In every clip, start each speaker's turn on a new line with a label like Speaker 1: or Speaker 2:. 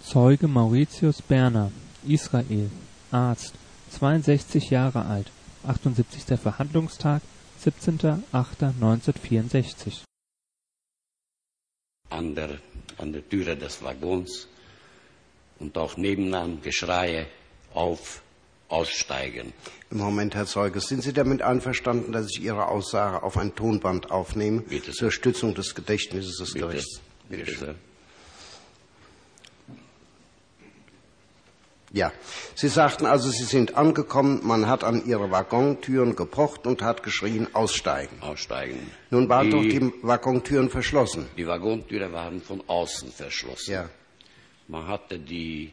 Speaker 1: Zeuge Mauritius Berner, Israel, Arzt, 62 Jahre alt, 78. Verhandlungstag, 17.08.1964.
Speaker 2: An der Türe des Waggons und auch nebenan Geschreie auf, aussteigen.
Speaker 3: Moment, Herr Zeuge, sind Sie damit einverstanden, dass ich Ihre Aussage auf ein Tonband aufnehme?
Speaker 2: Bitte.
Speaker 3: Zur Stützung des Gedächtnisses des
Speaker 2: Bitte.
Speaker 3: Gerichts?
Speaker 2: Bitte sehr.
Speaker 3: Ja, Sie sagten also, Sie sind angekommen, man hat an Ihre Waggontüren gepocht und hat geschrien, aussteigen.
Speaker 2: Aussteigen.
Speaker 3: Nun waren doch die Waggontüren verschlossen.
Speaker 2: Die Waggontüren waren von außen verschlossen.
Speaker 3: Ja.
Speaker 2: Man hatte die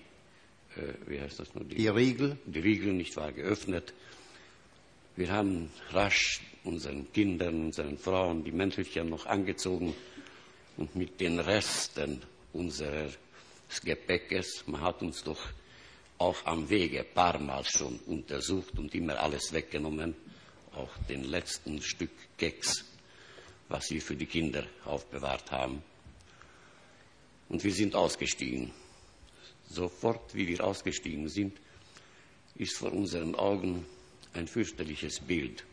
Speaker 3: Riegel?
Speaker 2: Die Riegel nicht wahr geöffnet. Wir haben rasch unseren Kindern, unseren Frauen die Mäntelchen noch angezogen und mit den Resten unseres Gepäckes, man hat uns doch auch am Wege ein paar Mal schon untersucht und immer alles weggenommen, auch den letzten Stück Keks, was wir für die Kinder aufbewahrt haben. Und wir sind ausgestiegen. Sofort, wie wir ausgestiegen sind, ist vor unseren Augen ein fürchterliches Bild.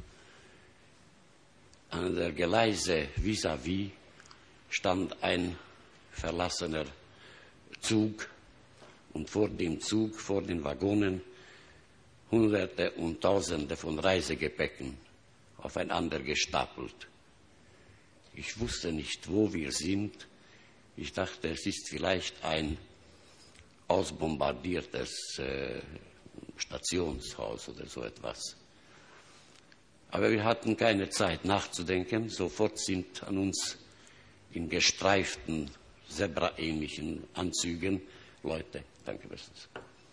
Speaker 2: An der Gleise vis-à-vis stand ein verlassener Zug und vor dem Zug, vor den Waggonen, Hunderte und Tausende von Reisegepäcken aufeinander gestapelt. Ich wusste nicht, wo wir sind. Ich dachte, es ist vielleicht ein ausbombardiertes Stationshaus oder so etwas. Aber wir hatten keine Zeit nachzudenken. Sofort sind an uns in gestreiften, zebraähnlichen Anzügen Leute, danke bestens,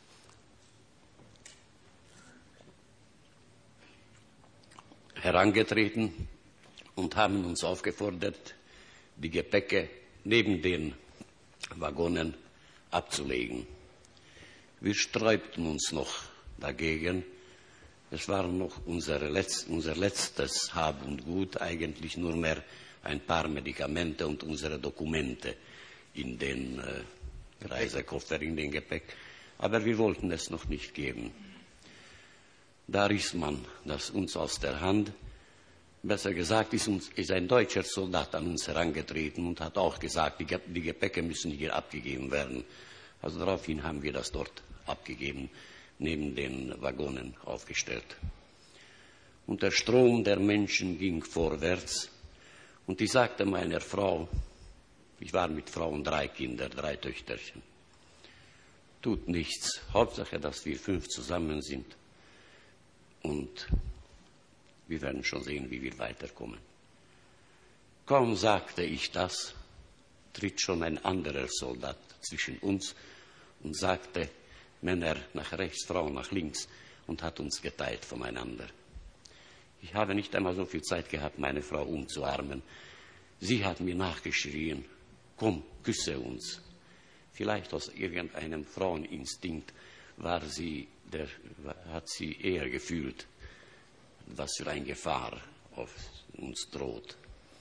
Speaker 2: herangetreten und haben uns aufgefordert, die Gepäcke neben den Waggonen abzulegen. Wir sträubten uns noch dagegen. Es war noch unser letztes Hab und Gut, eigentlich nur mehr ein paar Medikamente und unsere Dokumente in den Reisekoffer, in den Gepäck. Aber wir wollten es noch nicht geben. Da riss man das uns aus der Hand. Besser gesagt ist ein deutscher Soldat an uns herangetreten und hat auch gesagt, die Gepäcke müssen hier abgegeben werden. Also daraufhin haben wir das dort abgegeben, neben den Waggonen aufgestellt. Und der Strom der Menschen ging vorwärts. Und ich sagte meiner Frau, ich war mit Frau und 3 Kinder, 3 Töchterchen, tut nichts, Hauptsache, dass wir 5 zusammen sind. Und wir werden schon sehen, wie wir weiterkommen. Kaum sagte ich das, tritt schon ein anderer Soldat zwischen uns und sagte, Männer nach rechts, Frauen nach links, und hat uns geteilt voneinander. Ich habe nicht einmal so viel Zeit gehabt, meine Frau umzuarmen. Sie hat mir nachgeschrien, komm, küsse uns. Vielleicht aus irgendeinem Fraueninstinkt hat sie eher gefühlt, was für eine Gefahr auf uns droht.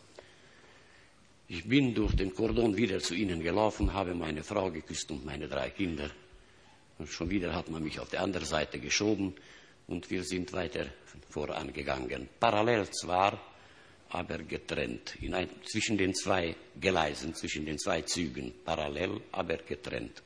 Speaker 2: Ich bin durch den Kordon wieder zu ihnen gelaufen, habe meine Frau geküsst und meine 3 Kinder. Und schon wieder hat man mich auf die andere Seite geschoben und wir sind weiter vorangegangen. Parallel zwar, aber getrennt. Zwischen den 2 Gleisen, zwischen den 2 Zügen. Parallel, aber getrennt.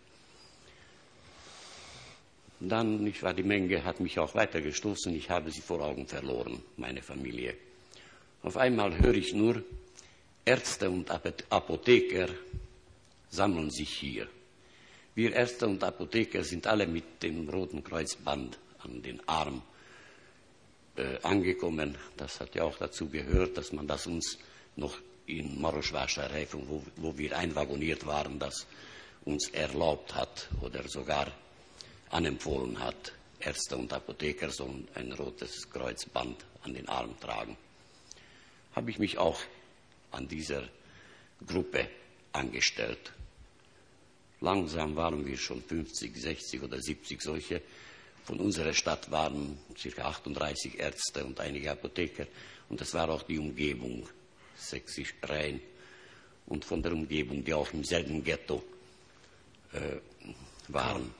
Speaker 2: Dann, die Menge hat mich auch weiter gestoßen. Ich habe sie vor Augen verloren, meine Familie. Auf einmal höre ich nur, Ärzte und Apotheker sammeln sich hier. Wir Ärzte und Apotheker sind alle mit dem Roten Kreuzband an den Arm angekommen. Das hat ja auch dazu gehört, dass man das uns noch in Maroschwascher, wo wir einwagoniert waren, das uns erlaubt hat oder sogar anempfohlen hat, Ärzte und Apotheker sollen ein rotes Kreuzband an den Arm tragen. Habe ich mich auch an dieser Gruppe angestellt. Langsam waren wir schon 50, 60 oder 70 solche. Von unserer Stadt waren ca. 38 Ärzte und einige Apotheker. Und das war auch die Umgebung, Sächsisch Rhein. Und von der Umgebung, die auch im selben Ghetto waren.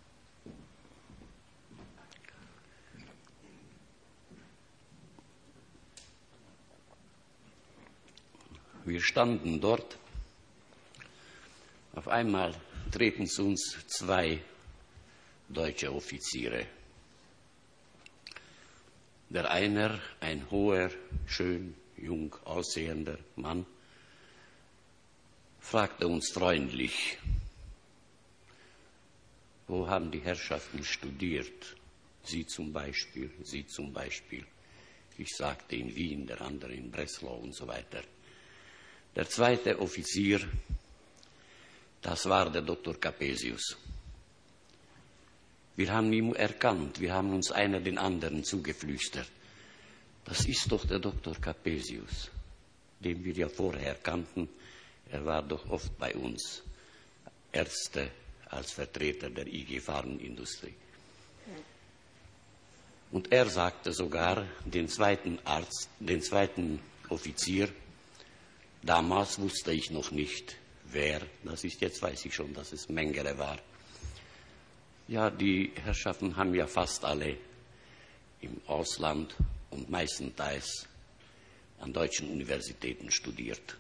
Speaker 2: Wir standen dort. Auf einmal treten zu uns zwei deutsche Offiziere. Der eine, ein hoher, schön, jung aussehender Mann, fragte uns freundlich: Wo haben die Herrschaften studiert? Sie zum Beispiel, Sie zum Beispiel. Ich sagte in Wien, der andere in Breslau und so weiter. Der zweite Offizier, das war der Dr. Capesius. Wir haben ihn erkannt, wir haben uns einer den anderen zugeflüstert. Das ist doch der Dr. Capesius, den wir ja vorher kannten. Er war doch oft bei uns, Ärzte als Vertreter der IG Farbenindustrie. Und er sagte sogar den zweiten Offizier, damals wusste ich noch nicht, wer, das ist jetzt weiß ich schon, dass es Mengele war. Ja, die Herrschaften haben ja fast alle im Ausland und meistenteils an deutschen Universitäten studiert.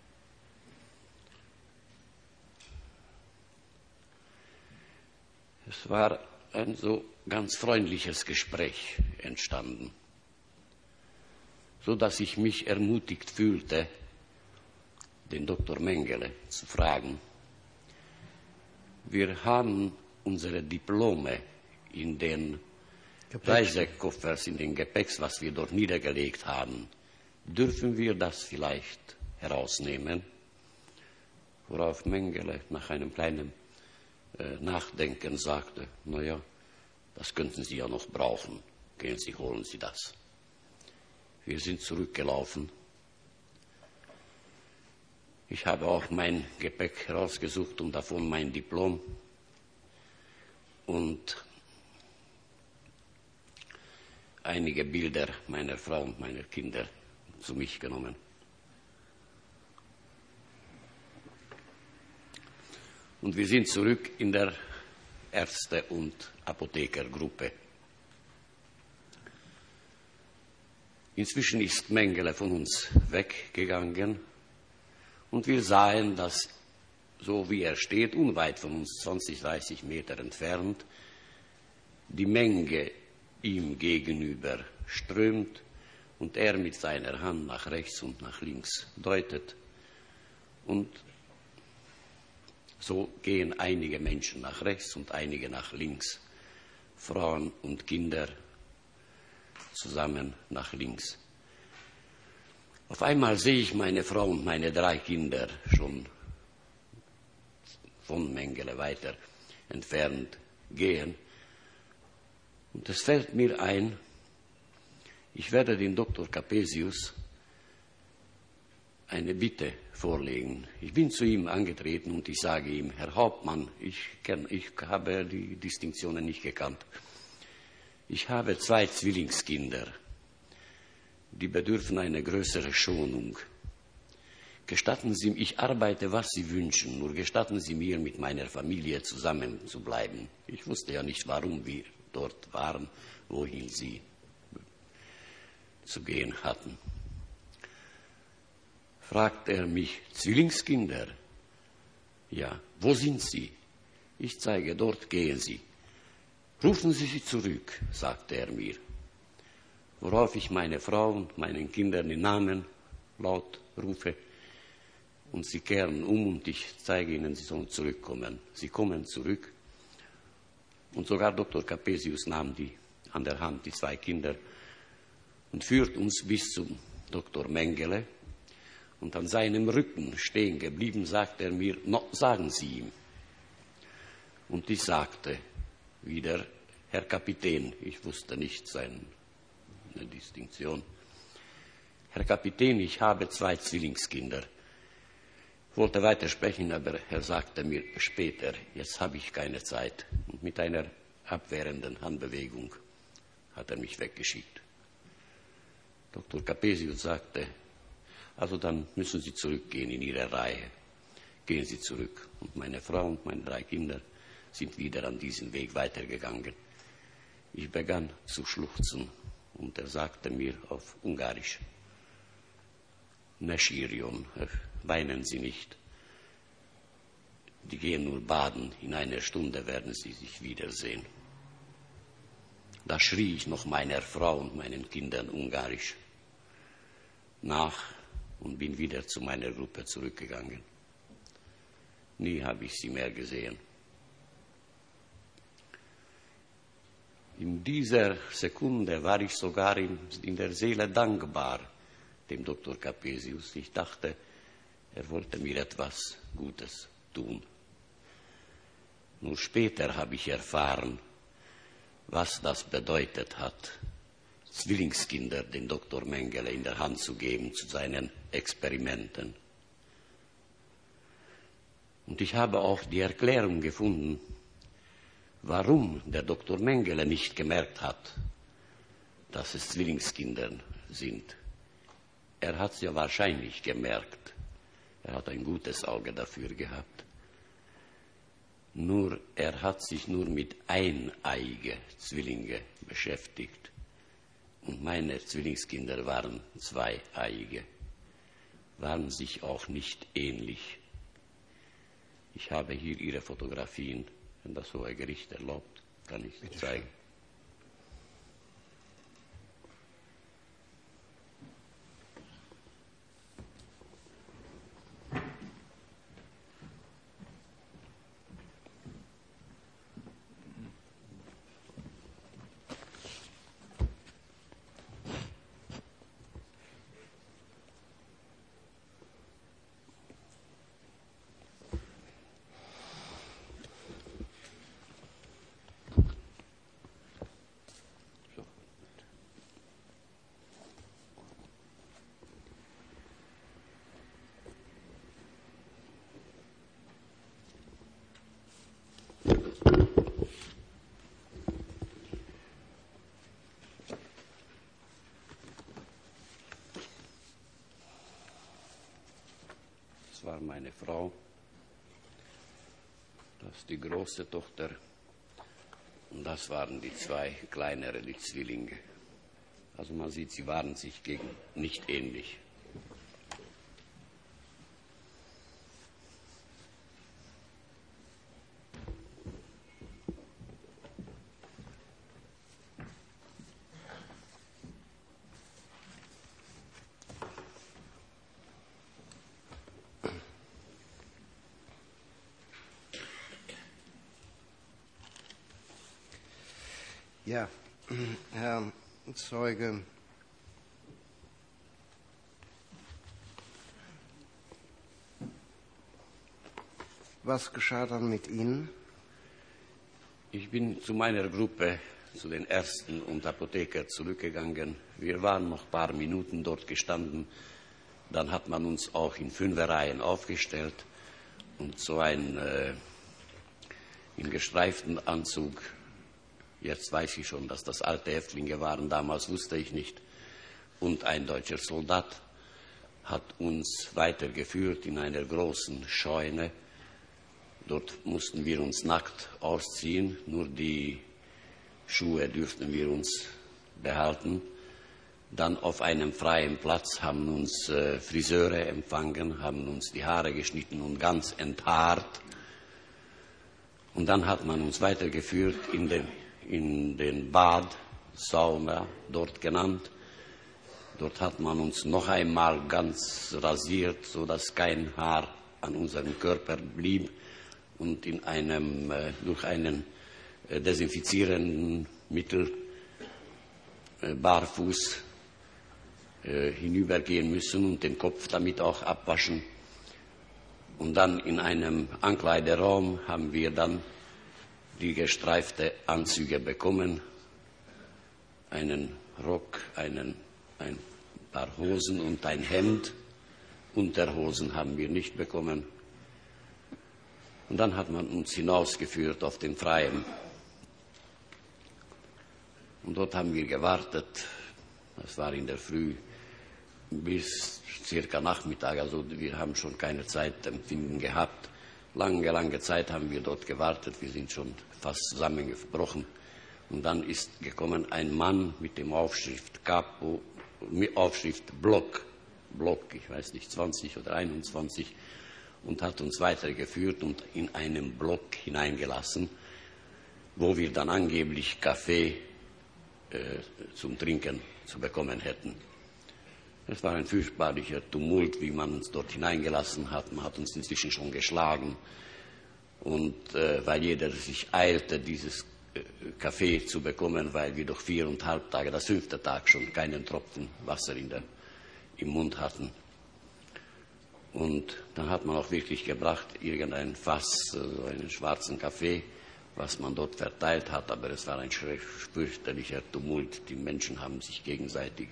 Speaker 2: Es war ein so ganz freundliches Gespräch entstanden, so dass ich mich ermutigt fühlte, den Dr. Mengele zu fragen. Wir haben unsere Diplome in den Reisekoffers, in den Gepäcks, was wir dort niedergelegt haben. Dürfen wir das vielleicht herausnehmen? Worauf Mengele nach einem kleinen Nachdenken sagte: Naja, das könnten Sie ja noch brauchen. Gehen Sie, holen Sie das. Wir sind zurückgelaufen. Ich habe auch mein Gepäck herausgesucht und davon mein Diplom und einige Bilder meiner Frau und meiner Kinder zu mich genommen. Und wir sind zurück in der Ärzte- und Apothekergruppe. Inzwischen ist Mengele von uns weggegangen und wir sahen, dass, so wie er steht, unweit von uns, 20, 30 Meter entfernt, die Menge ihm gegenüber strömt und er mit seiner Hand nach rechts und nach links deutet. Und so gehen einige Menschen nach rechts und einige nach links, Frauen und Kinder zusammen nach links. Auf einmal sehe ich meine Frau und meine 3 Kinder schon von Mengele weiter entfernt gehen. Und es fällt mir ein, ich werde dem Dr. Capesius eine Bitte vorlegen. Ich bin zu ihm angetreten und ich sage ihm: Herr Hauptmann, ich habe die Distinktionen nicht gekannt. Ich habe 2 Zwillingskinder, die bedürfen einer größeren Schonung. Gestatten Sie mir, ich arbeite, was Sie wünschen, nur gestatten Sie mir, mit meiner Familie zusammen zu bleiben. Ich wusste ja nicht, warum wir dort waren, wohin sie zu gehen hatten. Fragt er mich: Zwillingskinder? Ja. Wo sind sie? Ich zeige, dort gehen sie. Rufen Sie sie zurück, sagte er mir. Worauf ich meine Frau und meinen Kindern den Namen laut rufe und sie kehren um und ich zeige ihnen, sie sollen zurückkommen. Sie kommen zurück und sogar Dr. Capesius nahm an der Hand die 2 Kinder und führt uns bis zum Dr. Mengele. Und an seinem Rücken stehen geblieben, sagt er mir: No, sagen Sie ihm. Und ich sagte wieder: Herr Kapitän, ich wusste nicht seine Distinktion. Herr Kapitän, ich habe 2 Zwillingskinder. Ich wollte weitersprechen, aber er sagte mir später: Jetzt habe ich keine Zeit. Und mit einer abwehrenden Handbewegung hat er mich weggeschickt. Dr. Capesius sagte: Also dann müssen Sie zurückgehen in Ihre Reihe. Gehen Sie zurück. Und meine Frau und meine 3 Kinder sind wieder an diesem Weg weitergegangen. Ich begann zu schluchzen und er sagte mir auf Ungarisch: Ne sírjon, weinen Sie nicht. Die gehen nur baden, in einer Stunde werden sie sich wiedersehen. Da schrie ich noch meiner Frau und meinen Kindern Ungarisch nach und bin wieder zu meiner Gruppe zurückgegangen. Nie habe ich sie mehr gesehen. In dieser Sekunde war ich sogar in der Seele dankbar dem Dr. Capesius. Ich dachte, er wollte mir etwas Gutes tun. Nur später habe ich erfahren, was das bedeutet hat, Zwillingskinder den Dr. Mengele in der Hand zu geben zu seinen Experimenten. Und ich habe auch die Erklärung gefunden, warum der Dr. Mengele nicht gemerkt hat, dass es Zwillingskinder sind. Er hat es ja wahrscheinlich gemerkt. Er hat ein gutes Auge dafür gehabt. Nur er hat sich nur mit eineige Zwillinge beschäftigt. Und meine Zwillingskinder waren zweieige, waren sich auch nicht ähnlich. Ich habe hier ihre Fotografien, wenn das Hohe Gericht erlaubt, kann ich sie zeigen. Das war meine Frau, das ist die große Tochter und das waren die zwei kleinere, die Zwillinge. Also man sieht, sie waren sich nicht ähnlich.
Speaker 3: Ja, Herr Zeuge, was geschah dann mit Ihnen?
Speaker 2: Ich bin zu meiner Gruppe, zu den Ärzten und Apotheker zurückgegangen. Wir waren noch ein paar Minuten dort gestanden. Dann hat man uns auch in 5er-Reihen aufgestellt und so ein im gestreiften Anzug. Jetzt weiß ich schon, dass das alte Häftlinge waren, damals wusste ich nicht. Und ein deutscher Soldat hat uns weitergeführt in einer großen Scheune. Dort mussten wir uns nackt ausziehen, nur die Schuhe dürften wir uns behalten. Dann auf einem freien Platz haben uns Friseure empfangen, haben uns die Haare geschnitten und ganz enthaart. Und dann hat man uns weitergeführt in den Bad, Sauna, dort genannt. Dort hat man uns noch einmal ganz rasiert, sodass kein Haar an unserem Körper blieb und in einem durch einen desinfizierenden Mittel barfuß hinübergehen müssen und den Kopf damit auch abwaschen. Und dann in einem Ankleideraum haben wir dann die gestreifte Anzüge bekommen, einen Rock, ein paar Hosen und ein Hemd. Unterhosen haben wir nicht bekommen. Und dann hat man uns hinausgeführt auf den Freien. Und dort haben wir gewartet, das war in der Früh, bis circa Nachmittag, also wir haben schon keine Zeitempfinden gehabt. lange Zeit haben wir dort gewartet. Wir sind schon fast zusammengebrochen. Und dann ist gekommen ein Mann mit dem Aufschrift Block, ich weiß nicht, 20 oder 21, und hat uns weitergeführt und in einen Block hineingelassen, wo wir dann angeblich Kaffee zum Trinken zu bekommen hätten. Es war ein fürchterlicher Tumult, wie man uns dort hineingelassen hat. Man hat uns inzwischen schon geschlagen. Und weil jeder sich eilte, dieses Kaffee zu bekommen, weil wir doch 4,5 Tage, das 5. Tag schon keinen Tropfen Wasser im Mund hatten. Und dann hat man auch wirklich gebracht, irgendein Fass, so einen schwarzen Kaffee, was man dort verteilt hat, aber es war ein fürchterlicher Tumult. Die Menschen haben sich gegenseitig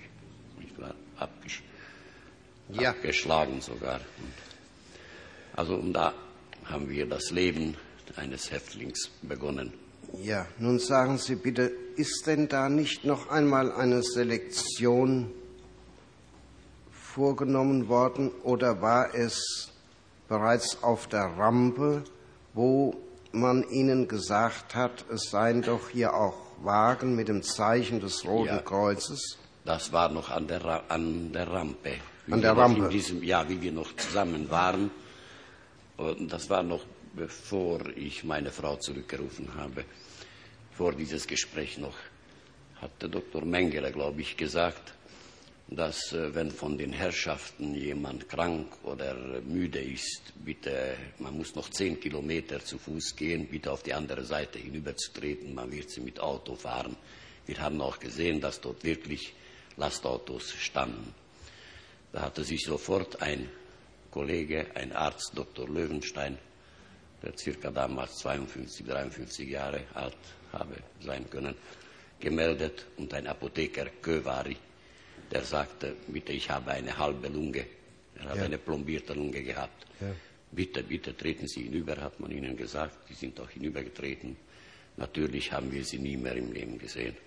Speaker 2: abgeschlagen sogar. Und da haben wir das Leben eines Häftlings begonnen.
Speaker 3: Ja, nun sagen Sie bitte, ist denn da nicht noch einmal eine Selektion vorgenommen worden oder war es bereits auf der Rampe, wo man Ihnen gesagt hat, es seien doch hier auch Wagen mit dem Zeichen des Roten Kreuzes?
Speaker 2: Das war noch an der Rampe.
Speaker 3: An der Rampe?
Speaker 2: In diesem Jahr, wie wir noch zusammen waren. Und das war noch bevor ich meine Frau zurückgerufen habe. Vor dieses Gespräch noch hat der Dr. Mengele, glaube ich, gesagt, dass wenn von den Herrschaften jemand krank oder müde ist, bitte, man muss noch 10 Kilometer zu Fuß gehen, bitte auf die andere Seite hinüberzutreten, man wird sie mit Auto fahren. Wir haben auch gesehen, dass dort wirklich Lastautos standen. Da hatte sich sofort ein Kollege, ein Arzt, Dr. Löwenstein, der circa damals 52, 53 Jahre alt habe sein können, gemeldet, und ein Apotheker Kövari, der sagte, bitte, ich habe eine halbe Lunge. Er hat eine plombierte Lunge gehabt. Ja. Bitte, treten Sie hinüber, hat man ihnen gesagt. Die sind auch hinübergetreten. Natürlich haben wir sie nie mehr im Leben gesehen.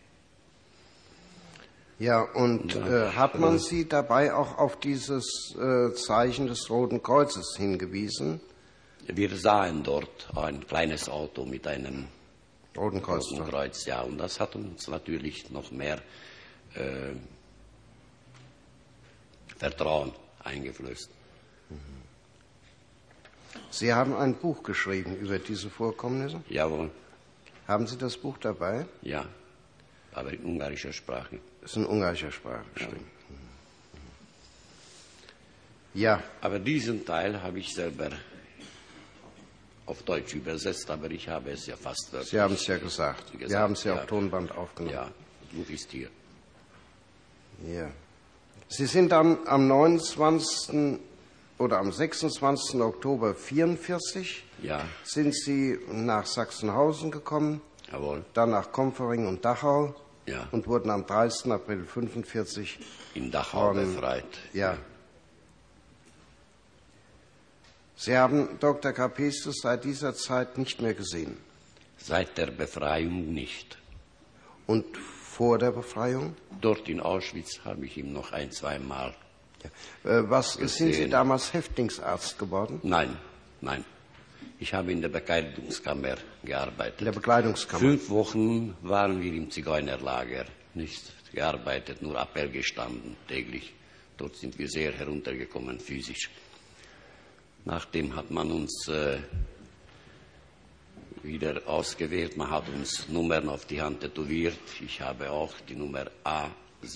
Speaker 3: Ja, und hat man Sie dabei auch auf dieses Zeichen des Roten Kreuzes hingewiesen?
Speaker 2: Wir sahen dort ein kleines Auto mit einem
Speaker 3: Roten
Speaker 2: Kreuz, ja, und das hat uns natürlich noch mehr Vertrauen eingeflößt.
Speaker 3: Sie haben ein Buch geschrieben über diese Vorkommnisse?
Speaker 2: Jawohl.
Speaker 3: Haben Sie das Buch dabei?
Speaker 2: Ja, aber in ungarischer Sprache.
Speaker 3: Das ist in ungarischer Sprache geschrieben. Ja.
Speaker 2: Aber diesen Teil habe ich selber auf Deutsch übersetzt, aber ich habe es ja fast wörtlich.
Speaker 3: Sie haben es ja gesagt. Wir haben es ja auf Tonband aufgenommen.
Speaker 2: Ja, das Buch ist hier.
Speaker 3: Ja. Sie sind dann am 29. oder am 26. Oktober 1944 sind Sie nach Sachsenhausen gekommen,
Speaker 2: Jawohl.
Speaker 3: Dann nach Konfering und Dachau und wurden am 30. April 1945
Speaker 2: in Dachau befreit.
Speaker 3: Ja. Sie haben Dr. Capestus seit dieser Zeit nicht mehr gesehen?
Speaker 2: Seit der Befreiung nicht.
Speaker 3: Und vor der Befreiung?
Speaker 2: Dort in Auschwitz habe ich ihn noch 1-2 Mal
Speaker 3: gesehen. Sind Sie damals Häftlingsarzt geworden?
Speaker 2: Nein. Ich habe in der Bekleidungskammer gearbeitet.
Speaker 3: In der Bekleidungskammer?
Speaker 2: 5 Wochen waren wir im Zigeunerlager. Nicht gearbeitet, nur Appell gestanden, täglich. Dort sind wir sehr heruntergekommen, physisch. Nachdem hat man uns wieder ausgewählt. Man hat uns Nummern auf die Hand tätowiert. Ich habe auch die Nummer A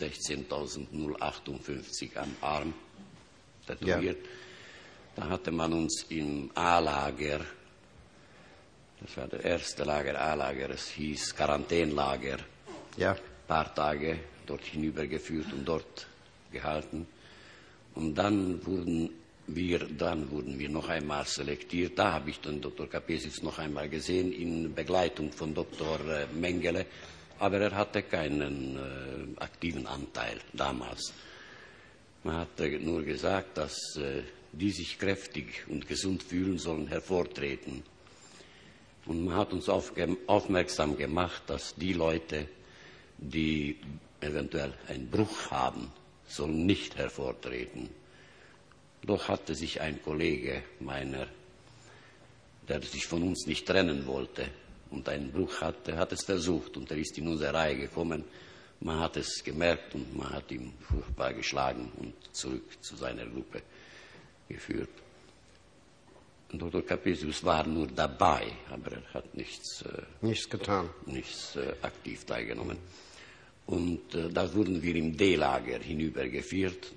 Speaker 2: 16.058 am Arm tätowiert. Ja. Da hatte man uns im A-Lager, das war der erste Lager, A-Lager, es hieß Quarantänlager, ein paar Tage dort hinübergeführt und dort gehalten. Und dann wurden wir noch einmal selektiert. Da habe ich den Dr. Capestus noch einmal gesehen, in Begleitung von Dr. Mengele. Aber er hatte keinen aktiven Anteil damals. Man hatte nur gesagt, dass die sich kräftig und gesund fühlen, sollen hervortreten. Und man hat uns aufmerksam gemacht, dass die Leute, die eventuell einen Bruch haben, sollen nicht hervortreten. Doch hatte sich ein Kollege meiner der sich von uns nicht trennen wollte und einen Bruch hatte, hat es versucht und er ist in unsere Reihe gekommen. Man hat es gemerkt und man hat ihn furchtbar geschlagen und zurück zu seiner Gruppe geführt. Und Dr. Capesius war nur dabei, aber er hat nichts
Speaker 3: getan,
Speaker 2: nichts aktiv teilgenommen. Und da wurden wir im D-Lager hinübergeführt.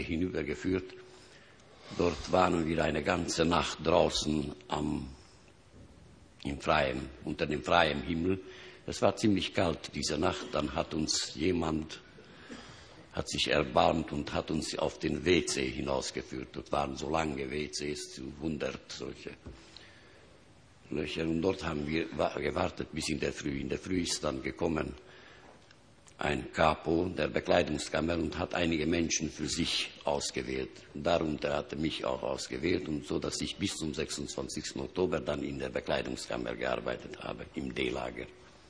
Speaker 2: Dort waren wir eine ganze Nacht draußen unter dem freien Himmel. Es war ziemlich kalt diese Nacht. Dann hat uns jemand sich erbarmt und hat uns auf den WC hinausgeführt. Dort waren so lange WCs, zu 100 solche Löcher. Und dort haben wir gewartet bis in der Früh. In der Früh ist dann gekommen ein Capo der Bekleidungskammer und hat einige Menschen für sich ausgewählt. Darunter hat er mich auch ausgewählt, und so, dass ich bis zum 26. Oktober dann in der Bekleidungskammer gearbeitet habe, im D-Lager.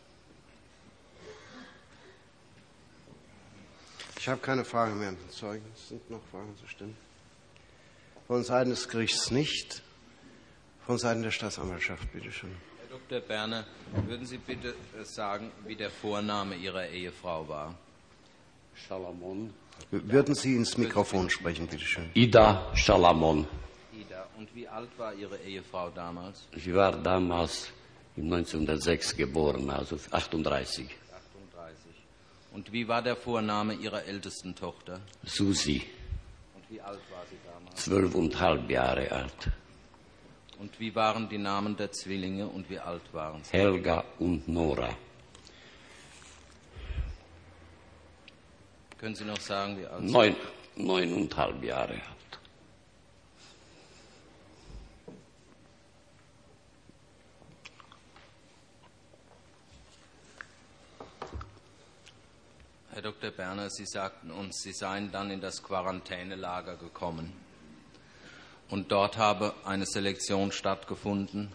Speaker 3: Ich habe keine Frage mehr an den Zeugen. Es sind noch Fragen zu stellen. Von Seiten des Gerichts nicht. Von Seiten der Staatsanwaltschaft, bitte schön.
Speaker 4: Herr Dr. Berner, würden Sie bitte sagen, wie der Vorname Ihrer Ehefrau war?
Speaker 2: Schalamon.
Speaker 3: Würden Sie ins Mikrofon sprechen, bitte schön.
Speaker 2: Ida Schalamon.
Speaker 4: Ida. Und wie alt war Ihre Ehefrau damals?
Speaker 2: Sie war damals 1906 geboren, also 38.
Speaker 4: 38. Und wie war der Vorname Ihrer ältesten Tochter?
Speaker 2: Susi.
Speaker 4: Und wie alt war sie damals?
Speaker 2: 12,5 Jahre alt.
Speaker 4: Und wie waren die Namen der Zwillinge und wie alt waren sie?
Speaker 2: Helga und Nora.
Speaker 4: Können Sie noch sagen, wie alt sie
Speaker 2: 9,5 Jahre alt.
Speaker 4: Herr Dr. Berner, Sie sagten uns, Sie seien dann in das Quarantänelager gekommen. Und dort habe eine Selektion stattgefunden.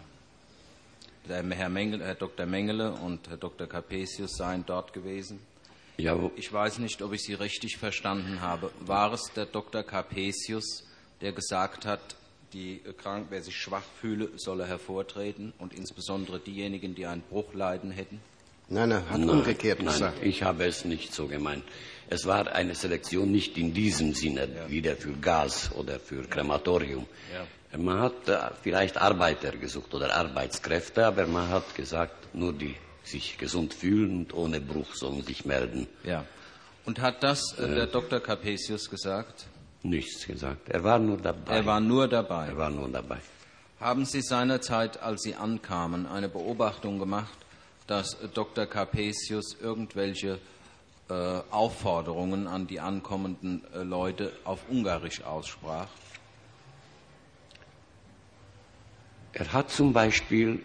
Speaker 4: Herr Dr. Mengele und Herr Dr. Capesius seien dort gewesen.
Speaker 2: Ja,
Speaker 4: Ich weiß nicht, ob ich Sie richtig verstanden habe. War es der Dr. Capesius, der gesagt hat, wer sich schwach fühle, solle hervortreten, und insbesondere diejenigen, die einen Bruch leiden hätten?
Speaker 3: Nein, er hat umgekehrt gesagt.
Speaker 2: Nein, ich habe es nicht so gemeint. Es war eine Selektion nicht in diesem Sinne, wieder für Gas oder für Krematorium. Ja. Man hat vielleicht Arbeiter gesucht oder Arbeitskräfte, aber man hat gesagt, nur die sich gesund fühlen und ohne Bruch sollen sich melden.
Speaker 4: Ja. Und hat das der Dr. Capesius gesagt?
Speaker 2: Nichts gesagt. Er war nur dabei.
Speaker 4: Er war nur dabei.
Speaker 2: Er war nur dabei.
Speaker 4: Haben Sie seinerzeit, als Sie ankamen, eine Beobachtung gemacht, dass Dr. Capesius irgendwelche Aufforderungen an die ankommenden Leute auf Ungarisch aussprach?
Speaker 2: Er hat zum Beispiel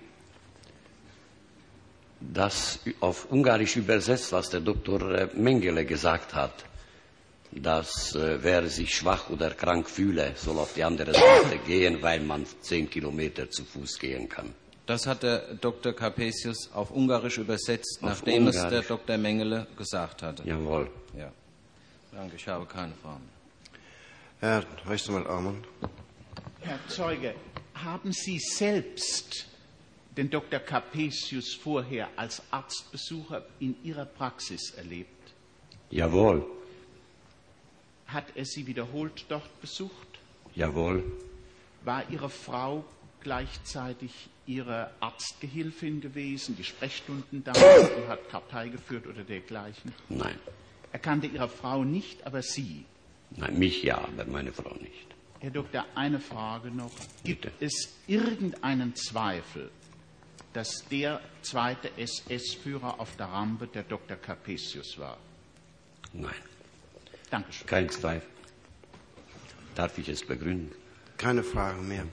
Speaker 2: das auf Ungarisch übersetzt, was der Dr. Mengele gesagt hat, dass wer sich schwach oder krank fühle, soll auf die andere Seite gehen, weil man 10 Kilometer zu Fuß gehen kann.
Speaker 4: Das hat der Dr. Capesius auf Ungarisch übersetzt, nachdem es der Dr. Mengele gesagt hatte.
Speaker 2: Jawohl.
Speaker 4: Ja. Danke, ich habe keine Fragen.
Speaker 3: Herr Rechtsanwalt Aumann.
Speaker 5: Herr Zeuge, haben Sie selbst den Dr. Capesius vorher als Arztbesucher in Ihrer Praxis erlebt?
Speaker 2: Jawohl.
Speaker 5: Hat er Sie wiederholt dort besucht?
Speaker 2: Jawohl.
Speaker 5: War Ihre Frau gleichzeitig Ihre Arztgehilfin gewesen, die Sprechstunden da und hat Kartei geführt oder dergleichen?
Speaker 2: Nein.
Speaker 5: Er kannte Ihre Frau nicht, aber Sie?
Speaker 2: Nein, mich ja, aber meine Frau nicht.
Speaker 5: Herr Doktor, eine Frage noch. Gibt
Speaker 2: Bitte.
Speaker 5: es irgendeinen Zweifel, dass der zweite SS-Führer auf der Rampe der Dr. Capesius war?
Speaker 2: Nein.
Speaker 5: Dankeschön.
Speaker 2: Kein Zweifel. Darf ich es begründen?
Speaker 3: Keine Frage mehr.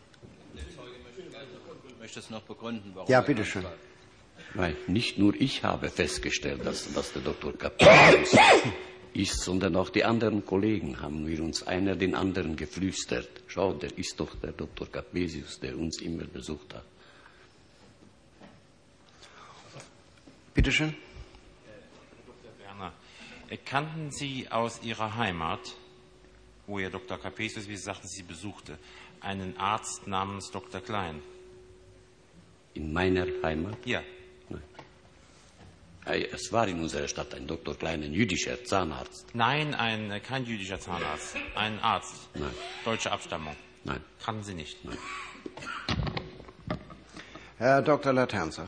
Speaker 4: Ich möchte es noch begründen, warum.
Speaker 3: Ja, bitteschön.
Speaker 2: Weil nicht nur ich habe festgestellt, dass der Dr. Capesius ist, sondern auch die anderen Kollegen haben wir uns einer den anderen geflüstert. Schau, der ist doch der Dr. Capesius, der uns immer besucht hat.
Speaker 3: Bitte schön.
Speaker 6: Dr. Berner, kannten Sie aus Ihrer Heimat, wo Ihr Dr. Capesius, wie Sie sagten, Sie besuchte, einen Arzt namens Dr. Klein?
Speaker 2: In meiner Heimat?
Speaker 6: Ja.
Speaker 2: Es war in unserer Stadt ein Dr. Klein, ein jüdischer Zahnarzt.
Speaker 6: Nein, kein jüdischer Zahnarzt. Ein Arzt.
Speaker 2: Nein.
Speaker 6: Deutsche Abstammung.
Speaker 2: Nein.
Speaker 6: Kannten Sie nicht.
Speaker 2: Nein.
Speaker 3: Herr Dr. Laternzer.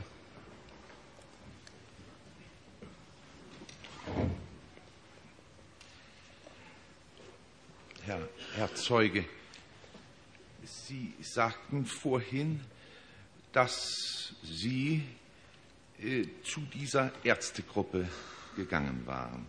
Speaker 7: Herr Zeuge, Sie sagten vorhin, dass Sie zu dieser Ärztegruppe gegangen waren.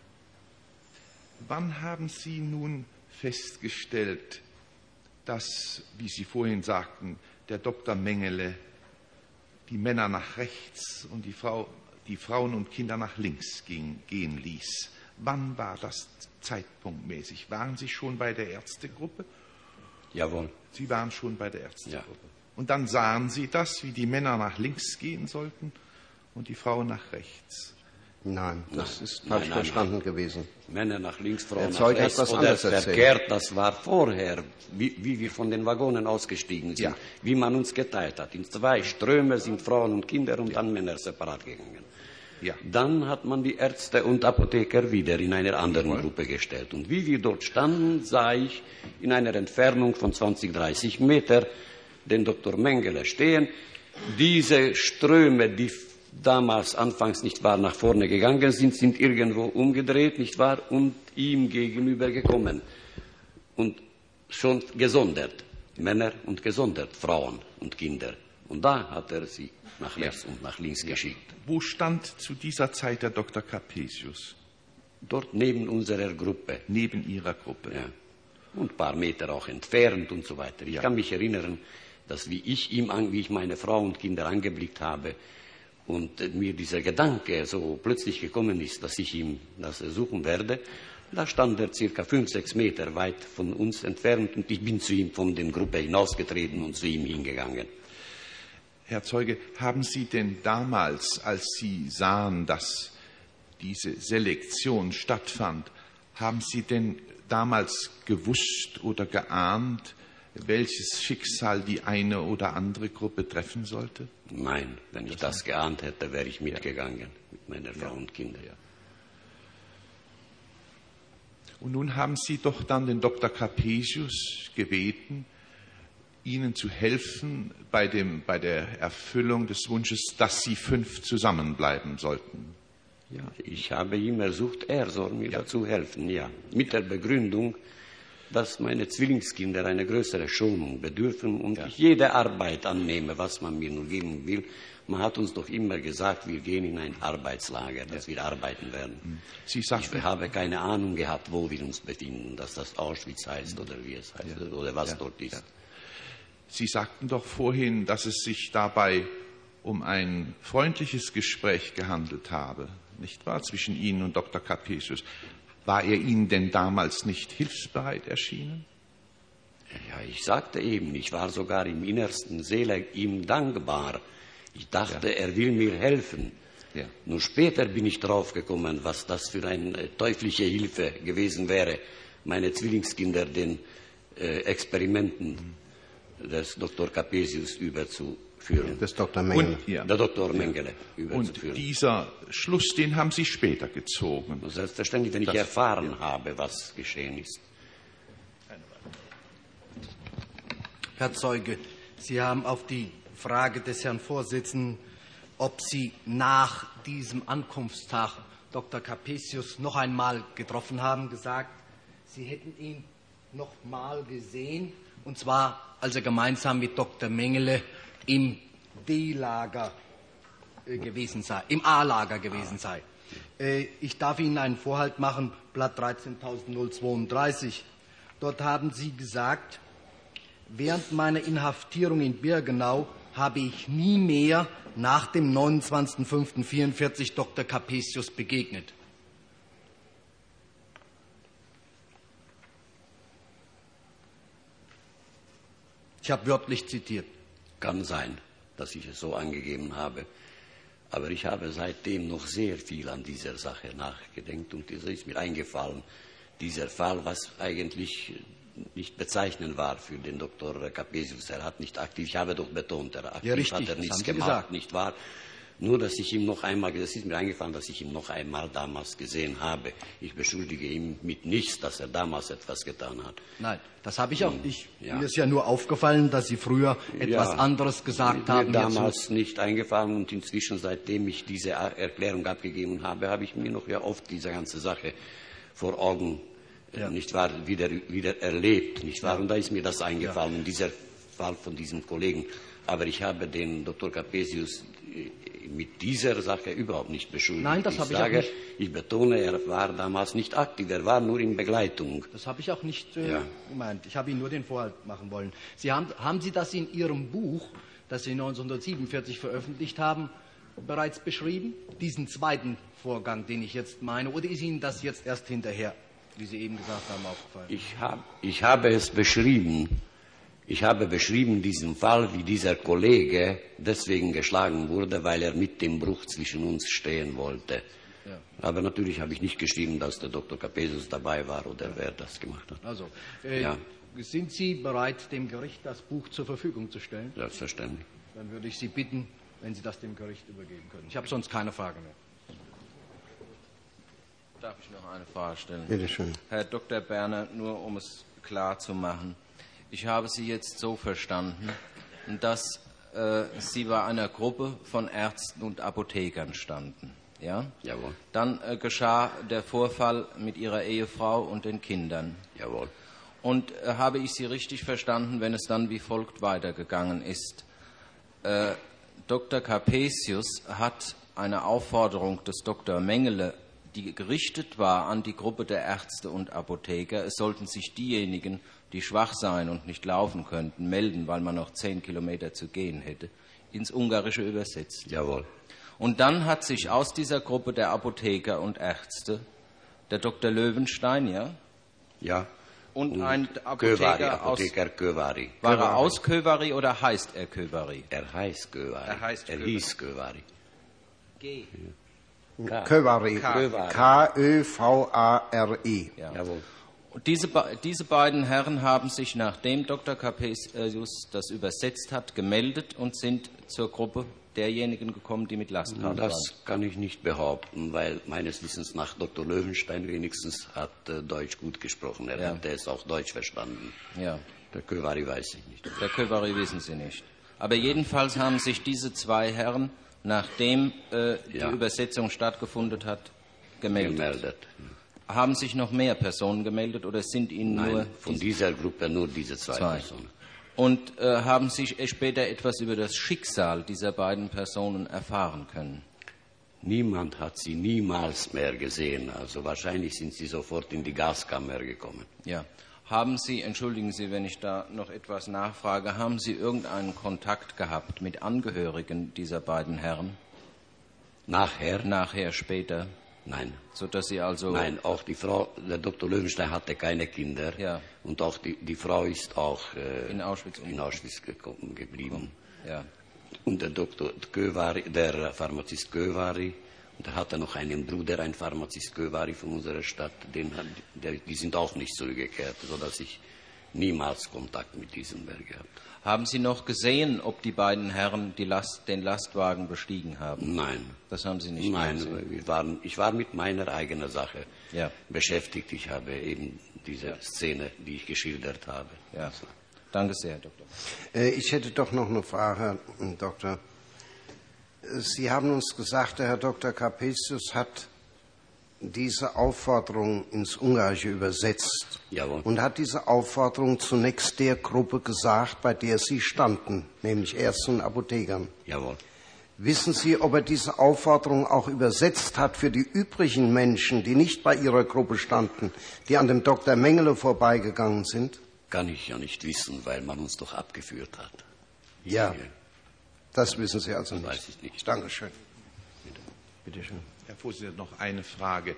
Speaker 7: Wann haben Sie nun festgestellt, dass, wie Sie vorhin sagten, der Dr. Mengele die Männer nach rechts und die Frauen und Kinder nach links gehen ließ? Wann war das zeitpunktmäßig? Waren Sie schon bei der Ärztegruppe?
Speaker 2: Jawohl.
Speaker 7: Sie waren schon bei der Ärztegruppe.
Speaker 2: Ja.
Speaker 7: Und dann sahen Sie das, wie die Männer nach links gehen sollten und die Frauen nach rechts.
Speaker 3: Nein, das ist falsch verstanden gewesen.
Speaker 2: Männer nach links, Frauen
Speaker 3: Der
Speaker 2: nach
Speaker 3: Zeuge
Speaker 2: rechts
Speaker 3: hat was
Speaker 2: oder
Speaker 3: anderes erzählt.
Speaker 2: verkehrt. Das war vorher, wie wir von den Waggonen ausgestiegen sind,
Speaker 7: Ja.
Speaker 2: wie man uns geteilt hat. In 2 Ströme sind Frauen und Kinder und dann Männer separat gegangen.
Speaker 7: Ja.
Speaker 2: Dann hat man die Ärzte und Apotheker wieder in einer anderen Gruppe gestellt. Und wie wir dort standen, sah ich in einer Entfernung von 20, 30 Meter den Dr. Mengele stehen. Diese Ströme, die damals anfangs nicht wahr nach vorne gegangen sind irgendwo umgedreht, nicht wahr, und ihm gegenüber gekommen. Und schon gesondert, Männer und gesondert, Frauen und Kinder. Und da hat er sie nach rechts und nach links geschickt.
Speaker 7: Wo stand zu dieser Zeit der Dr. Capesius?
Speaker 2: Dort neben unserer Gruppe.
Speaker 7: Neben Ihrer Gruppe.
Speaker 2: Ja. Und ein paar Meter auch entfernt und so weiter. Ich kann mich erinnern, dass wie ich meine Frau und Kinder angeblickt habe und mir dieser Gedanke so plötzlich gekommen ist, dass ich ihm das suchen werde, da stand er circa 5, 6 Meter weit von uns entfernt und ich bin zu ihm von der Gruppe hinausgetreten und zu ihm hingegangen.
Speaker 7: Herr Zeuge, haben Sie denn damals, als Sie sahen, dass diese Selektion stattfand, haben Sie denn damals gewusst oder geahnt, welches Schicksal die eine oder andere Gruppe treffen sollte?
Speaker 2: Nein, wenn ich das geahnt hätte, wäre ich mitgegangen mit meiner Frau und Kindern. Ja.
Speaker 7: Und nun haben Sie doch dann den Dr. Capesius gebeten, Ihnen zu helfen bei der Erfüllung des Wunsches, dass Sie 5 zusammenbleiben sollten.
Speaker 2: Ja, ich habe ihm ersucht, er soll mir dazu helfen, ja. Mit der Begründung, dass meine Zwillingskinder eine größere Schonung bedürfen und ich jede Arbeit annehme, was man mir nur geben will. Man hat uns doch immer gesagt, wir gehen in ein Arbeitslager, dass wir arbeiten werden.
Speaker 7: Sie sagten,
Speaker 2: Ich habe keine Ahnung gehabt, wo wir uns befinden, dass das Auschwitz heißt oder wie es heißt oder was dort ist.
Speaker 7: Sie sagten doch vorhin, dass es sich dabei um ein freundliches Gespräch gehandelt habe, nicht wahr, zwischen Ihnen und Dr. Capesius. War er Ihnen denn damals nicht hilfsbereit erschienen?
Speaker 2: Ja, ich sagte eben, ich war sogar im innersten Seele ihm dankbar. Ich dachte, er will mir helfen.
Speaker 7: Ja.
Speaker 2: Nur später bin ich draufgekommen, was das für eine teuflische Hilfe gewesen wäre, meine Zwillingskinder den Experimenten des Dr. Capesius überzuführen.
Speaker 3: Des Dr. Mengele.
Speaker 2: Der Dr. Mengele überzuführen.
Speaker 7: Und dieser Schluss, den haben Sie später gezogen.
Speaker 2: Selbstverständlich, wenn ich erfahren habe, was geschehen ist.
Speaker 8: Herr Zeuge, Sie haben auf die Frage des Herrn Vorsitzenden, ob Sie nach diesem Ankunftstag Dr. Capesius noch einmal getroffen haben, gesagt, Sie hätten ihn noch mal gesehen, und zwar, als er gemeinsam mit Dr. Mengele im D-Lager gewesen sei, im A-Lager gewesen sei. Ich darf Ihnen einen Vorhalt machen, Blatt 13.032. Dort haben Sie gesagt, während meiner Inhaftierung in Birkenau habe ich nie mehr nach dem 29.05.44 Dr. Capesius begegnet. Ich habe wörtlich zitiert.
Speaker 2: Kann sein, dass ich es so angegeben habe. Aber ich habe seitdem noch sehr viel an dieser Sache nachgedacht und es ist mir eingefallen, dieser Fall, was eigentlich nicht bezeichnend war für den Dr. Capesius. Er hat nicht aktiv, ich habe doch betont, aktiv
Speaker 8: richtig,
Speaker 2: hat er nichts gemacht,
Speaker 8: gesagt.
Speaker 2: nicht wahr? Nur, dass ich ihm noch einmal, das ist mir eingefallen, dass ich ihn noch einmal damals gesehen habe. Ich beschuldige ihn mit nichts, dass er damals etwas getan hat.
Speaker 8: Nein, das habe ich auch nicht. Mir ist ja nur aufgefallen, dass Sie früher etwas anderes gesagt haben.
Speaker 2: Mir damals nicht eingefallen und inzwischen, seitdem ich diese Erklärung abgegeben habe, habe ich mir noch ja oft diese ganze Sache vor Augen, nicht wahr, wieder erlebt, nicht wahr? Und da ist mir das eingefallen, in dieser Fall von diesem Kollegen. Aber ich habe den Dr. Capesius mit dieser Sache überhaupt nicht beschuldigt.
Speaker 8: Nein, das habe ich auch nicht.
Speaker 2: Ich betone, er war damals nicht aktiv, er war nur in Begleitung.
Speaker 8: Das habe ich auch nicht gemeint. Ich habe Ihnen nur den Vorhalt machen wollen. Haben Sie das in Ihrem Buch, das Sie 1947 veröffentlicht haben, bereits beschrieben? Diesen zweiten Vorgang, den ich jetzt meine? Oder ist Ihnen das jetzt erst hinterher, wie Sie eben gesagt haben, aufgefallen?
Speaker 2: Ich habe es beschrieben. Ich habe beschrieben diesen Fall, wie dieser Kollege deswegen geschlagen wurde, weil er mit dem Bruch zwischen uns stehen wollte. Ja. Aber natürlich habe ich nicht geschrieben, dass der Dr. Capesius dabei war oder wer das gemacht hat.
Speaker 8: Also, sind Sie bereit, dem Gericht das Buch zur Verfügung zu stellen?
Speaker 2: Selbstverständlich.
Speaker 8: Dann würde ich Sie bitten, wenn Sie das dem Gericht übergeben können. Ich habe sonst keine Frage mehr.
Speaker 4: Darf ich noch eine Frage stellen?
Speaker 3: Bitte schön.
Speaker 4: Herr Dr. Berner, nur um es klar zu machen. Ich habe Sie jetzt so verstanden, dass Sie bei einer Gruppe von Ärzten und Apothekern standen. Ja?
Speaker 2: Jawohl.
Speaker 4: Dann geschah der Vorfall mit Ihrer Ehefrau und den Kindern.
Speaker 2: Jawohl.
Speaker 4: Und habe ich Sie richtig verstanden, wenn es dann wie folgt weitergegangen ist? Dr. Capesius hat eine Aufforderung des Dr. Mengele, die gerichtet war an die Gruppe der Ärzte und Apotheker. Es sollten sich diejenigen, die schwach seien und nicht laufen könnten, melden, weil man noch 10 Kilometer zu gehen hätte, ins Ungarische übersetzt.
Speaker 2: Jawohl.
Speaker 4: Und dann hat sich aus dieser Gruppe der Apotheker und Ärzte der Dr. Löwenstein, ja?
Speaker 2: Ja.
Speaker 4: Und ein Apotheker
Speaker 2: Apotheker Kövari.
Speaker 4: War er aus Kövari oder heißt er Kövari?
Speaker 2: Er heißt Kövari. Er hieß Kövari.
Speaker 4: G.
Speaker 3: Kövari. K-Ö-V-A-R-I.
Speaker 4: Ja. Jawohl. Und diese beiden Herren haben sich, nachdem Dr. Capesius das übersetzt hat, gemeldet und sind zur Gruppe derjenigen gekommen, die mit Lastwagen waren.
Speaker 2: Das kann ich nicht behaupten, weil meines Wissens nach Dr. Löwenstein wenigstens hat Deutsch gut gesprochen. Er hat es auch Deutsch verstanden.
Speaker 4: Ja.
Speaker 2: Der Kövari weiß ich nicht.
Speaker 4: Der Kövari wissen Sie nicht. Aber jedenfalls haben sich diese zwei Herren, nachdem die Übersetzung stattgefunden hat, gemeldet. Haben sich noch mehr Personen gemeldet oder sind Ihnen nur...
Speaker 2: von dieser Gruppe nur diese zwei Personen.
Speaker 4: Und haben Sie später etwas über das Schicksal dieser beiden Personen erfahren können?
Speaker 2: Niemand hat sie niemals mehr gesehen. Also wahrscheinlich sind sie sofort in die Gaskammer gekommen.
Speaker 4: Ja. Haben Sie, entschuldigen Sie, wenn ich da noch etwas nachfrage, haben Sie irgendeinen Kontakt gehabt mit Angehörigen dieser beiden Herren?
Speaker 2: Nachher?
Speaker 4: Nachher, später?
Speaker 2: Nein.
Speaker 4: Sodass Sie also...
Speaker 2: Nein, auch die Frau, der Dr. Löwenstein hatte keine Kinder. Ja. Und auch die Frau ist auch in Auschwitz geblieben.
Speaker 4: Ja.
Speaker 2: Und der Dr. Kövari, der Pharmazist Kövari, und er hatte noch einen Bruder, ein Pharmazist Kövari von unserer Stadt, die sind auch nicht zurückgekehrt, sodass ich niemals Kontakt mit diesem Berg gehabt habe.
Speaker 4: Haben Sie noch gesehen, ob die beiden Herren den Lastwagen bestiegen haben?
Speaker 2: Nein.
Speaker 4: Das haben Sie nicht
Speaker 2: gesehen? Nein, ich war mit meiner eigenen Sache beschäftigt. Ich habe eben diese Szene, die ich geschildert habe.
Speaker 4: Ja. Danke sehr, Herr Doktor.
Speaker 3: Ich hätte doch noch eine Frage, Herr Doktor. Sie haben uns gesagt, der Herr Dr. Capesius hat diese Aufforderung ins Ungarische übersetzt.
Speaker 2: Jawohl.
Speaker 3: Und hat diese Aufforderung zunächst der Gruppe gesagt, bei der Sie standen, nämlich Ärzten und Apothekern.
Speaker 2: Jawohl.
Speaker 3: Wissen Sie, ob er diese Aufforderung auch übersetzt hat für die übrigen Menschen, die nicht bei Ihrer Gruppe standen, die an dem Dr. Mengele vorbeigegangen sind?
Speaker 2: Kann ich ja nicht wissen, weil man uns doch abgeführt hat.
Speaker 3: Ja, das wissen Sie also nicht.
Speaker 2: Weiß ich nicht.
Speaker 3: Dankeschön. Bitte schön.
Speaker 7: Herr Vorsitzender, noch eine Frage.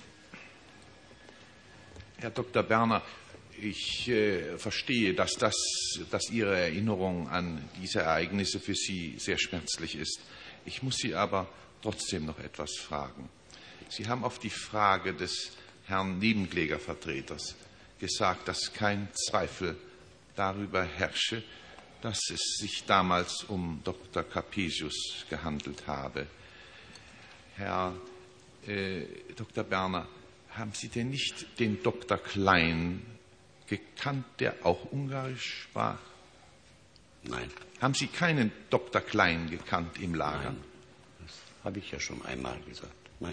Speaker 7: Herr Dr. Berner, ich verstehe, dass Ihre Erinnerung an diese Ereignisse für Sie sehr schmerzlich ist. Ich muss Sie aber trotzdem noch etwas fragen. Sie haben auf die Frage des Herrn Nebenklägervertreters gesagt, dass kein Zweifel darüber herrsche, dass es sich damals um Dr. Capesius gehandelt habe. Herr Dr. Berner, haben Sie denn nicht den Dr. Klein gekannt, der auch Ungarisch sprach?
Speaker 2: Nein.
Speaker 7: Haben Sie keinen Dr. Klein gekannt im Lager?
Speaker 2: Nein, das habe ich ja schon einmal gesagt. Nein.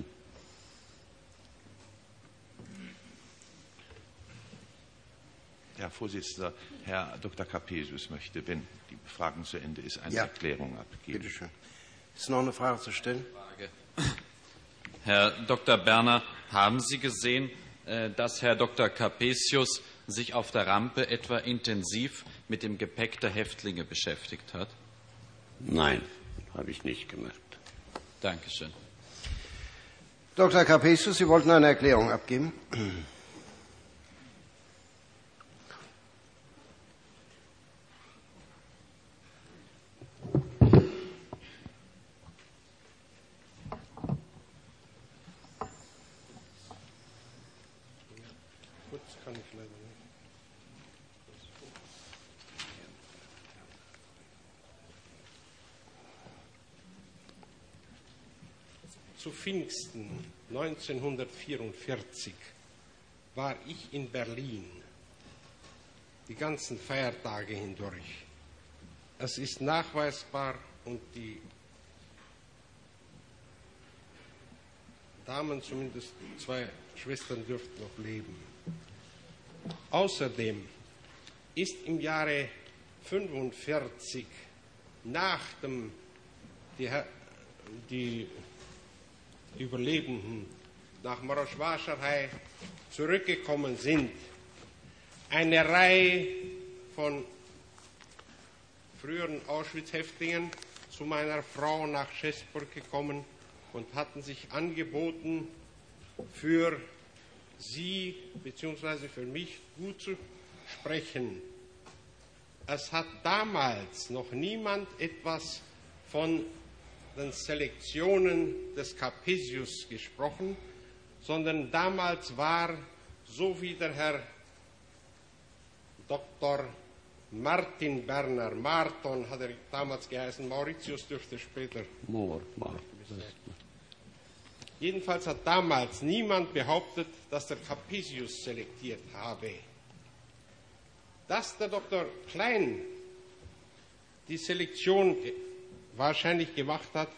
Speaker 7: Herr Vorsitzender, Herr Dr. Capesius möchte, wenn die Befragung zu Ende ist, eine
Speaker 3: Ja.
Speaker 7: Erklärung abgeben.
Speaker 3: Bitte schön. Ist noch eine Frage zu stellen?
Speaker 4: Herr Dr. Berner, haben Sie gesehen, dass Herr Dr. Capesius sich auf der Rampe etwa intensiv mit dem Gepäck der Häftlinge beschäftigt hat?
Speaker 2: Nein, habe ich nicht gemacht.
Speaker 4: Dankeschön.
Speaker 3: Dr. Capesius, Sie wollten eine Erklärung abgeben?
Speaker 9: Zu Pfingsten 1944 war ich in Berlin die ganzen Feiertage hindurch. Es ist nachweisbar und die Damen, zumindest 2 Schwestern, dürften noch leben. Außerdem ist im Jahre 1945 nachdem die Überlebenden nach Marosvásárhely zurückgekommen sind, eine Reihe von früheren Auschwitz-Häftlingen zu meiner Frau nach Schäßburg gekommen und hatten sich angeboten, für sie bzw. für mich gut zu sprechen. Es hat damals noch niemand etwas von den Selektionen des Capesius gesprochen, sondern damals war, so wie der Herr Dr. Martin Berner, Marton hat er damals geheißen, Mauritius dürfte später. Jedenfalls hat damals niemand behauptet, dass der Capesius selektiert habe. Dass der Dr. Klein die Selektion wahrscheinlich gemacht hat,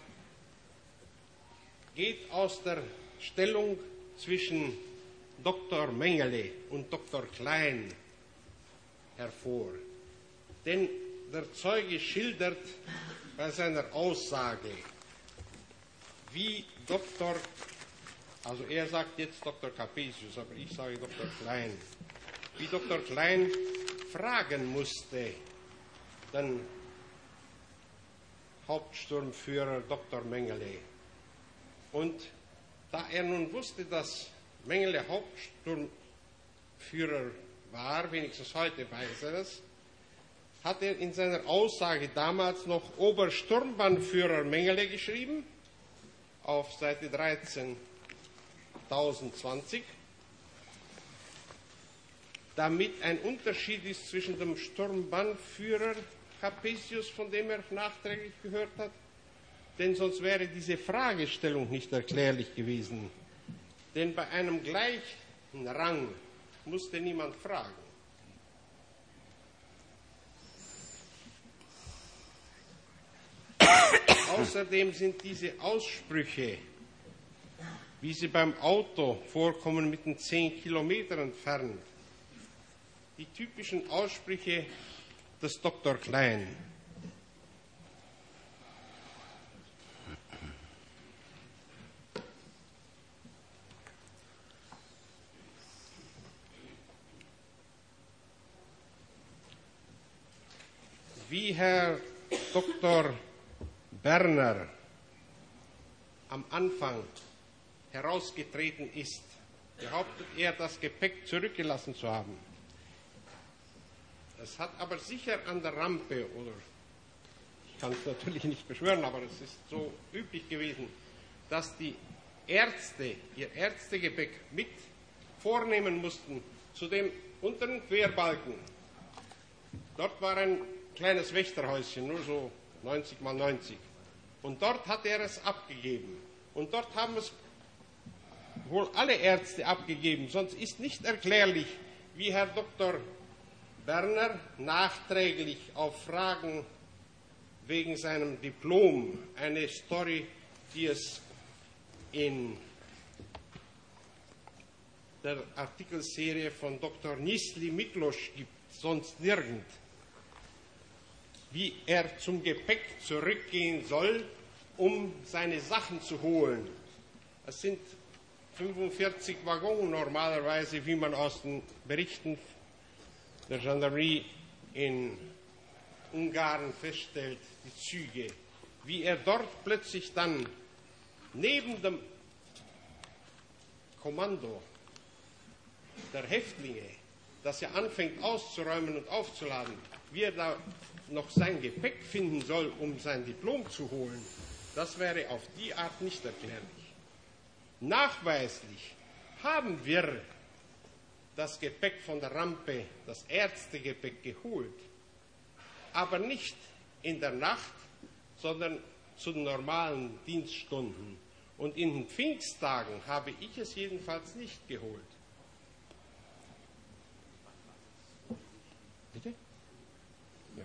Speaker 9: geht aus der Stellung zwischen Dr. Mengele und Dr. Klein hervor. Denn der Zeuge schildert bei seiner Aussage, wie also er sagt jetzt Dr. Capesius, aber ich sage Dr. Klein, wie Dr. Klein fragen musste, den Hauptsturmführer Dr. Mengele. Und da er nun wusste, dass Mengele Hauptsturmführer war, wenigstens heute weiß er es, hat er in seiner Aussage damals noch Obersturmbannführer Mengele geschrieben, auf Seite 13.020, damit ein Unterschied ist zwischen dem Sturmbannführer Capesius, von dem er nachträglich gehört hat, denn sonst wäre diese Fragestellung nicht erklärlich gewesen. Denn bei einem gleichen Rang musste niemand fragen. Außerdem sind diese Aussprüche, wie sie beim Auto vorkommen, mit den 10 Kilometern entfernt, die typischen Aussprüche des Dr. Klein. Wie Herr Dr. Berner am Anfang herausgetreten ist, behauptet er, das Gepäck zurückgelassen zu haben. Es hat aber sicher an der Rampe, oder ich kann es natürlich nicht beschwören, aber es ist so üblich gewesen, dass die Ärzte ihr Ärztegepäck mit vornehmen mussten, zu dem unteren Querbalken, dort war ein kleines Wächterhäuschen, nur so 90 mal 90. Und dort hat er es abgegeben. Und dort haben es wohl alle Ärzte abgegeben. Sonst ist nicht erklärlich, wie Herr Dr. Berner nachträglich auf Fragen wegen seinem Diplom, eine Story, die es in der Artikelserie von Dr. Nisli Miklos gibt, sonst nirgend, wie er zum Gepäck zurückgehen soll, um seine Sachen zu holen. Es sind 45 Waggons normalerweise, wie man aus den Berichten der Gendarmerie in Ungarn feststellt, die Züge. Wie er dort plötzlich dann neben dem Kommando der Häftlinge, das er anfängt auszuräumen und aufzuladen, wie er da noch sein Gepäck finden soll, um sein Diplom zu holen, das wäre auf die Art nicht erklärlich. Nachweislich haben wir das Gepäck von der Rampe, das Ärztegepäck, geholt, aber nicht in der Nacht, sondern zu den normalen Dienststunden. Und in den Pfingsttagen habe ich es jedenfalls nicht geholt. Bitte? Ja.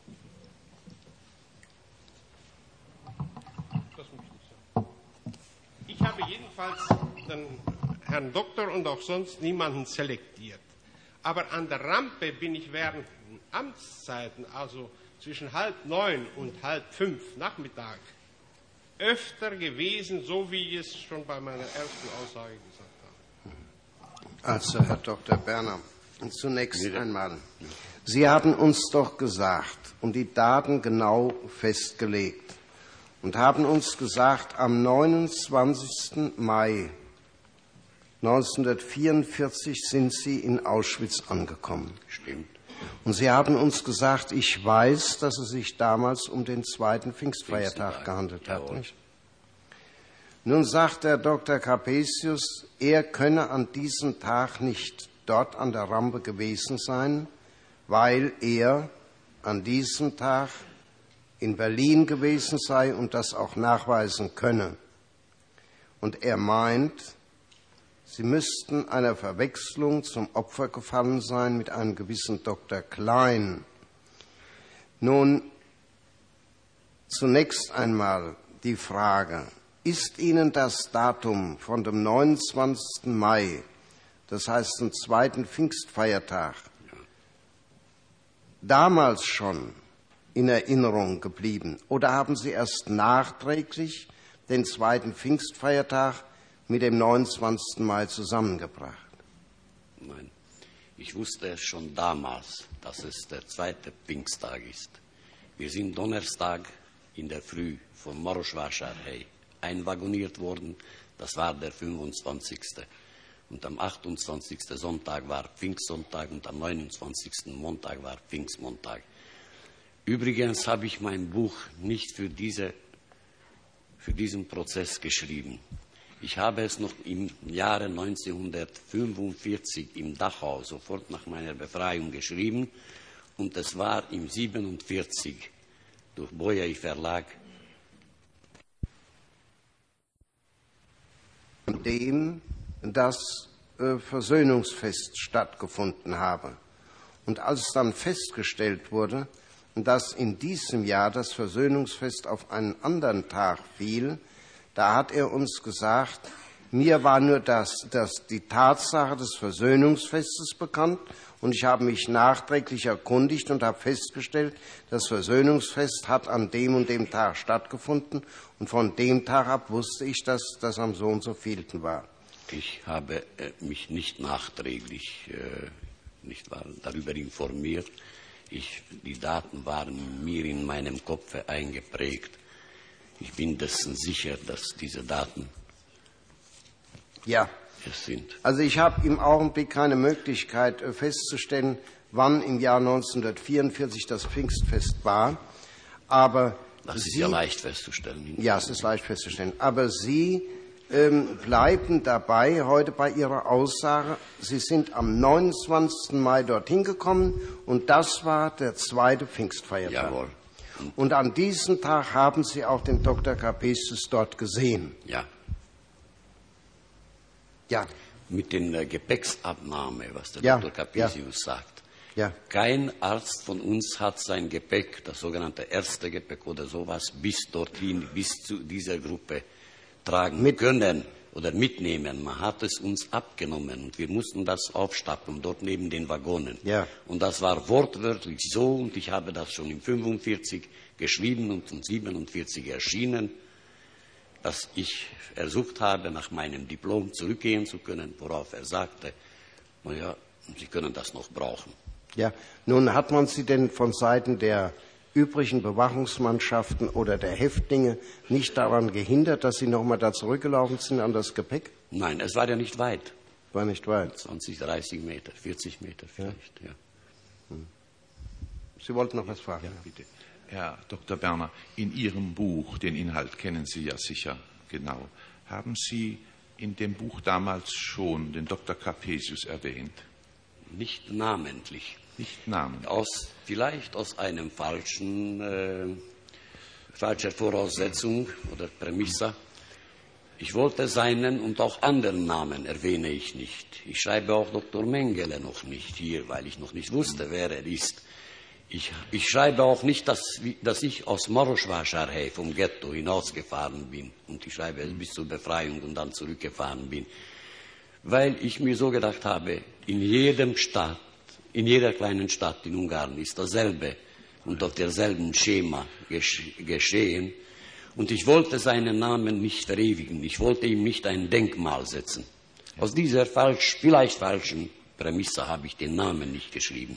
Speaker 9: Das muss ich nicht sagen. Ich habe jedenfalls den Herrn Doktor und auch sonst niemanden selektiert. Aber an der Rampe bin ich während Amtszeiten, also zwischen 8:30 und 17:30 Nachmittag, öfter gewesen, so wie ich es schon bei meiner ersten Aussage gesagt habe.
Speaker 3: Also, Herr Dr. Berner, zunächst einmal, Sie haben uns doch gesagt und die Daten genau festgelegt und haben uns gesagt, am 29. Mai 1944 sind Sie in Auschwitz angekommen.
Speaker 2: Stimmt.
Speaker 3: Und Sie haben uns gesagt, ich weiß, dass es sich damals um den zweiten Pfingstfeiertag gehandelt hat. Nicht? Nun sagt der Dr. Capesius, er könne an diesem Tag nicht dort an der Rampe gewesen sein, weil er an diesem Tag in Berlin gewesen sei und das auch nachweisen könne. Und er meint, Sie müssten einer Verwechslung zum Opfer gefallen sein mit einem gewissen Dr. Klein. Nun, zunächst einmal die Frage, ist Ihnen das Datum von dem 29. Mai, das heißt dem zweiten Pfingstfeiertag, damals schon in Erinnerung geblieben? Oder haben Sie erst nachträglich den zweiten Pfingstfeiertag mit dem 29. Mai zusammengebracht?
Speaker 2: Nein, ich wusste es schon damals, dass es der zweite Pfingsttag ist. Wir sind Donnerstag in der Früh von Moroschwar-Scharhei einwaggoniert worden. Das war der 25. Und am 28. Sonntag war Pfingstsonntag und am 29. Montag war Pfingstmontag. Übrigens habe ich mein Buch nicht für diesen Prozess geschrieben. Ich habe es noch im Jahre 1945 im Dachau, sofort nach meiner Befreiung, geschrieben. Und es war im 1947 durch Bolyai Verlag.
Speaker 3: An dem das Versöhnungsfest stattgefunden habe. Und als dann festgestellt wurde, dass in diesem Jahr das Versöhnungsfest auf einen anderen Tag fiel, da hat er uns gesagt, mir war nur die Tatsache des Versöhnungsfestes bekannt und ich habe mich nachträglich erkundigt und habe festgestellt, das Versöhnungsfest hat an dem und dem Tag stattgefunden und von dem Tag ab wusste ich, dass das am so und so vielten war.
Speaker 2: Ich habe mich nicht nachträglich darüber informiert. Die Daten waren mir in meinem Kopf eingeprägt. Ich bin dessen sicher, dass diese Daten es sind.
Speaker 3: Also ich habe im Augenblick keine Möglichkeit festzustellen, wann im Jahr 1944 das Pfingstfest war. Aber
Speaker 2: das ist ja leicht festzustellen.
Speaker 3: Ja, es ist leicht festzustellen. Aber Sie bleiben dabei heute bei Ihrer Aussage, Sie sind am 29. Mai dorthin gekommen und das war der zweite Pfingstfeiertag.
Speaker 2: Jawohl.
Speaker 3: Und an diesem Tag haben Sie auch den Dr. Capesius dort gesehen.
Speaker 2: Ja.
Speaker 3: Ja.
Speaker 2: Mit der Gepäcksabnahme, was der
Speaker 3: Ja,
Speaker 2: Dr. Capesius sagt.
Speaker 3: Ja.
Speaker 2: Kein Arzt von uns hat sein Gepäck, das sogenannte erste Gepäck oder sowas, bis dorthin, bis zu dieser Gruppe tragen können oder mitnehmen. Man hat es uns abgenommen und wir mussten das aufstapeln, dort neben den Waggonen.
Speaker 3: Ja.
Speaker 2: Und das war wortwörtlich so und ich habe das schon im 45 geschrieben und im 47 erschienen, dass ich versucht habe, nach meinem Diplom zurückgehen zu können, worauf er sagte, naja, Sie können das noch brauchen.
Speaker 3: Ja. Nun hat man Sie denn von Seiten der übrigen Bewachungsmannschaften oder der Häftlinge nicht daran gehindert, dass Sie nochmal da zurückgelaufen sind an das Gepäck?
Speaker 2: Nein, es war ja nicht weit.
Speaker 3: War nicht weit.
Speaker 2: 20, 30 Meter, 40 Meter vielleicht. Ja.
Speaker 3: Sie wollten noch was fragen?
Speaker 7: Ja, bitte. Herr Dr. Berner, in Ihrem Buch, den Inhalt kennen Sie ja sicher genau, haben Sie in dem Buch damals schon den Dr. Capesius erwähnt?
Speaker 2: Nicht namentlich.
Speaker 7: Nicht namentlich.
Speaker 2: Vielleicht aus einem falscher Voraussetzung oder Prämisse. Ich wollte seinen und auch anderen Namen erwähne ich nicht. Ich schreibe auch Dr. Mengele noch nicht hier, weil ich noch nicht wusste, wer er ist. Ich schreibe auch nicht, dass ich aus Marosvásárhely vom Ghetto hinausgefahren bin. Und ich schreibe bis zur Befreiung und dann zurückgefahren bin. Weil ich mir so gedacht habe, in jeder kleinen Stadt in Ungarn ist dasselbe und auf derselben Schema geschehen. Und ich wollte seinen Namen nicht verewigen. Ich wollte ihm nicht ein Denkmal setzen. Aus dieser vielleicht falschen Prämisse habe ich den Namen nicht geschrieben.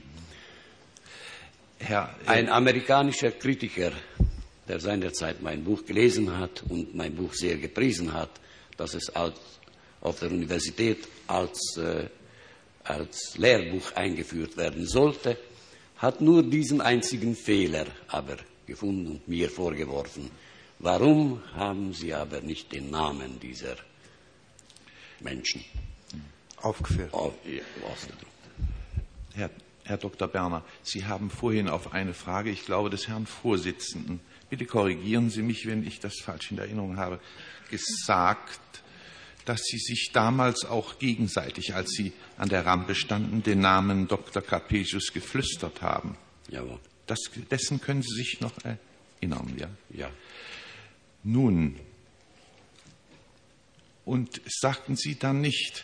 Speaker 2: Ein amerikanischer Kritiker, der seinerzeit mein Buch gelesen hat und mein Buch sehr gepriesen hat, dass es auf der Universität als Lehrbuch eingeführt werden sollte, hat nur diesen einzigen Fehler aber gefunden und mir vorgeworfen. Warum haben Sie aber nicht den Namen dieser Menschen
Speaker 3: aufgeführt?
Speaker 2: Ausgedruckt.
Speaker 7: Herr Dr. Berner, Sie haben vorhin auf eine Frage, ich glaube, des Herrn Vorsitzenden, bitte korrigieren Sie mich, wenn ich das falsch in Erinnerung habe, gesagt, dass Sie sich damals auch gegenseitig, als Sie an der Rampe standen, den Namen Dr. Capesius geflüstert haben.
Speaker 2: Jawohl.
Speaker 7: Dessen können Sie sich noch erinnern, ja?
Speaker 2: Ja.
Speaker 7: Nun, und sagten Sie dann nicht,